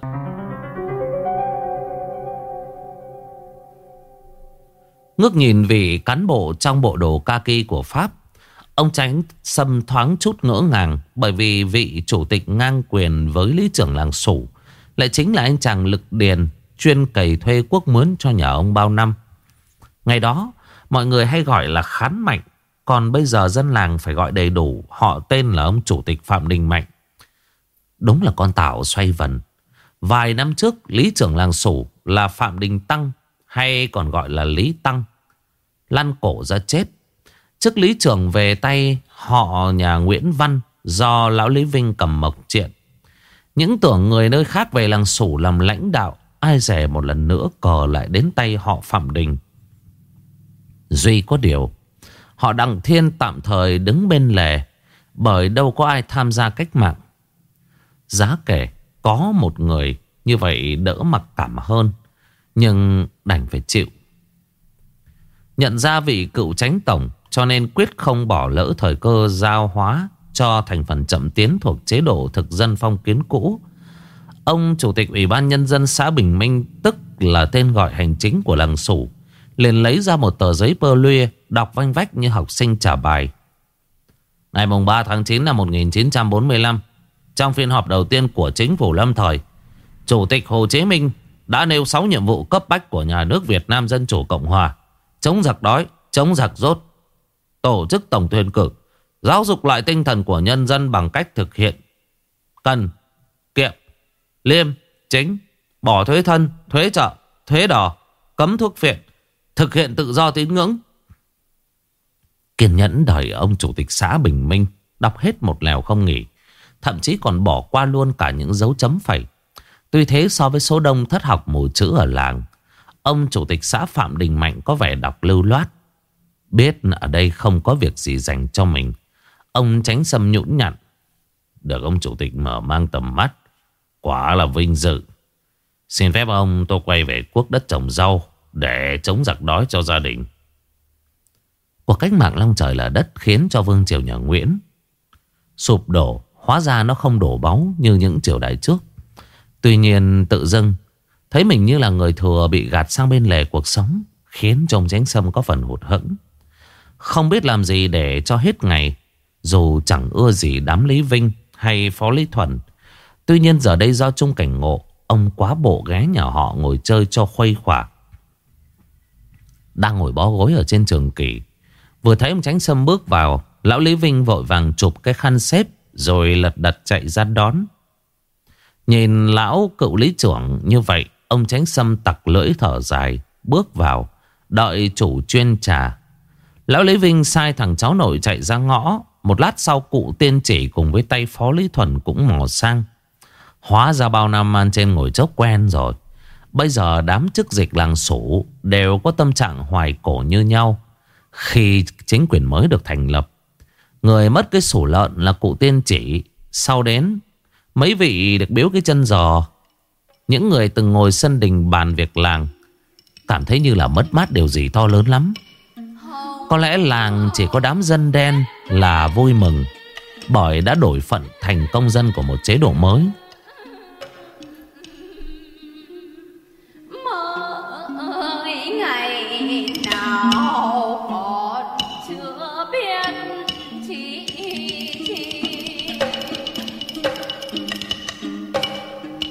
[SPEAKER 1] Ngước nhìn vị cán bộ trong bộ đồ kaki của Pháp, ông Chánh Sâm thoáng chút ngỡ ngàng, bởi vì vị chủ tịch ngang quyền với lý trưởng làng Sủ lại chính là anh chàng Lực Điền chuyên cày thuê cuốc mướn cho nhà ông bao năm. Ngày đó mọi người hay gọi là Khán Mạnh, còn bây giờ dân làng phải gọi đầy đủ họ tên là ông chủ tịch Phạm Đình Mạnh. Đúng là con tảo xoay vần. Vài năm trước lý trưởng làng Sủ là Phạm Đình Tăng, hay còn gọi là Lý Tăng, lăn cổ ra chết. Chức lý trưởng về tay họ nhà Nguyễn Văn do lão Lý Vinh cầm mộc triện. Những tưởng người nơi khác về làng Sủ làm lãnh đạo, ai dè một lần nữa cờ lại đến tay họ Phạm Đình. Duy có điều, họ Đặng Thiên tạm thời đứng bên lề, bởi đâu có ai tham gia cách mạng. Giá kể có một người như vậy đỡ mặc cảm hơn, nhưng đành phải chịu. Nhận ra vị cựu chánh tổng, cho nên quyết không bỏ lỡ thời cơ giao hóa cho thành phần chậm tiến thuộc chế độ thực dân phong kiến cũ. Ông chủ tịch ủy ban nhân dân xã Bình Minh, tức là tên gọi hành chính của làng Sủ, liền lấy ra một tờ giấy pơ luê, đọc vanh vách như học sinh trả bài. Ngày 3 tháng 9 năm 1945, trong phiên họp đầu tiên của chính phủ lâm thời, Chủ tịch Hồ Chí Minh đã nêu 6 nhiệm vụ cấp bách của nhà nước Việt Nam Dân Chủ Cộng Hòa: chống giặc đói, chống giặc dốt, tổ chức tổng tuyển cử, giáo dục lại tinh thần của nhân dân bằng cách thực hiện cần, kiệm, liêm, chính, bỏ thuế thân, thuế chợ, thuế đỏ, cấm thuốc phiện, thực hiện tự do tín ngưỡng. Kiên nhẫn đợi ông chủ tịch xã Bình Minh đọc hết một lèo không nghỉ, thậm chí còn bỏ qua luôn cả những dấu chấm phẩy. Tuy thế, so với số đông thất học mù chữ ở làng, ông chủ tịch xã Phạm Đình Mạnh có vẻ đọc lưu loát. Biết ở đây không có việc gì dành cho mình, ông Chánh Sâm nhũn nhặn: được ông chủ tịch mở mang tầm mắt, quả là vinh dự. Xin phép ông, tôi quay về cuốc đất trồng rau để chống giặc đói cho gia đình. Cuộc cách mạng long trời lở đất khiến cho vương triều nhà Nguyễn sụp đổ. Hóa ra nó không đổ báu như những triều đại trước. Tuy nhiên tự dưng thấy mình như là người thừa bị gạt sang bên lề cuộc sống, khiến cho ông Chánh Sâm có phần hụt hẫng, không biết làm gì để cho hết ngày. Dù chẳng ưa gì đám Lý Vinh hay Phó Lý Thuần, tuy nhiên giờ đây do chung cảnh ngộ, ông quá bộ ghé nhà họ ngồi chơi cho khuây khỏa. Đang ngồi bó gối ở trên trường kỷ, vừa thấy ông Chánh Sâm bước vào, lão Lý Vinh vội vàng chụp cái khăn xếp rồi lật đật chạy ra đón. Nhìn lão cựu lý trưởng như vậy, ông Chánh Sâm tặc lưỡi thở dài, bước vào đợi chủ chuyên trà. Lão Lý Vinh sai thằng cháu nội chạy ra ngõ. Một lát sau, cụ tiên chỉ cùng với tay Phó Lý Thuần cũng mò sang. Hóa ra bao năm ăn trên ngồi chốc quen rồi. Bây giờ đám chức dịch làng Sủ đều có tâm trạng hoài cổ như nhau. Khi chính quyền mới được thành lập, người mất cái sủ lợn là cụ tiên chỉ. Sau đến mấy vị được biếu cái chân giò. Những người từng ngồi sân đình bàn việc làng cảm thấy như là mất mát điều gì to lớn lắm. Có lẽ làng chỉ có đám dân đen là vui mừng, bởi đã đổi phận thành công dân của một chế độ mới.
[SPEAKER 2] Ngày nào còn chưa biết chi.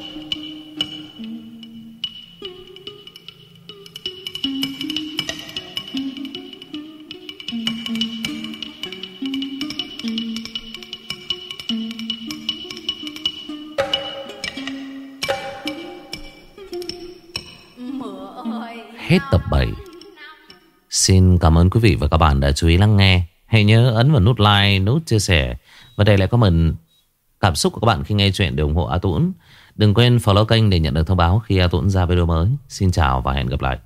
[SPEAKER 1] hết tập 7. Xin cảm ơn quý vị và các bạn đã chú ý lắng nghe. Hãy nhớ ấn vào nút like, nút chia sẻ và để lại comment cảm xúc của các bạn khi nghe chuyện để ủng hộ A Tũng. Đừng quên follow kênh để nhận được thông báo khi A Tũng ra video mới. Xin chào và hẹn gặp lại.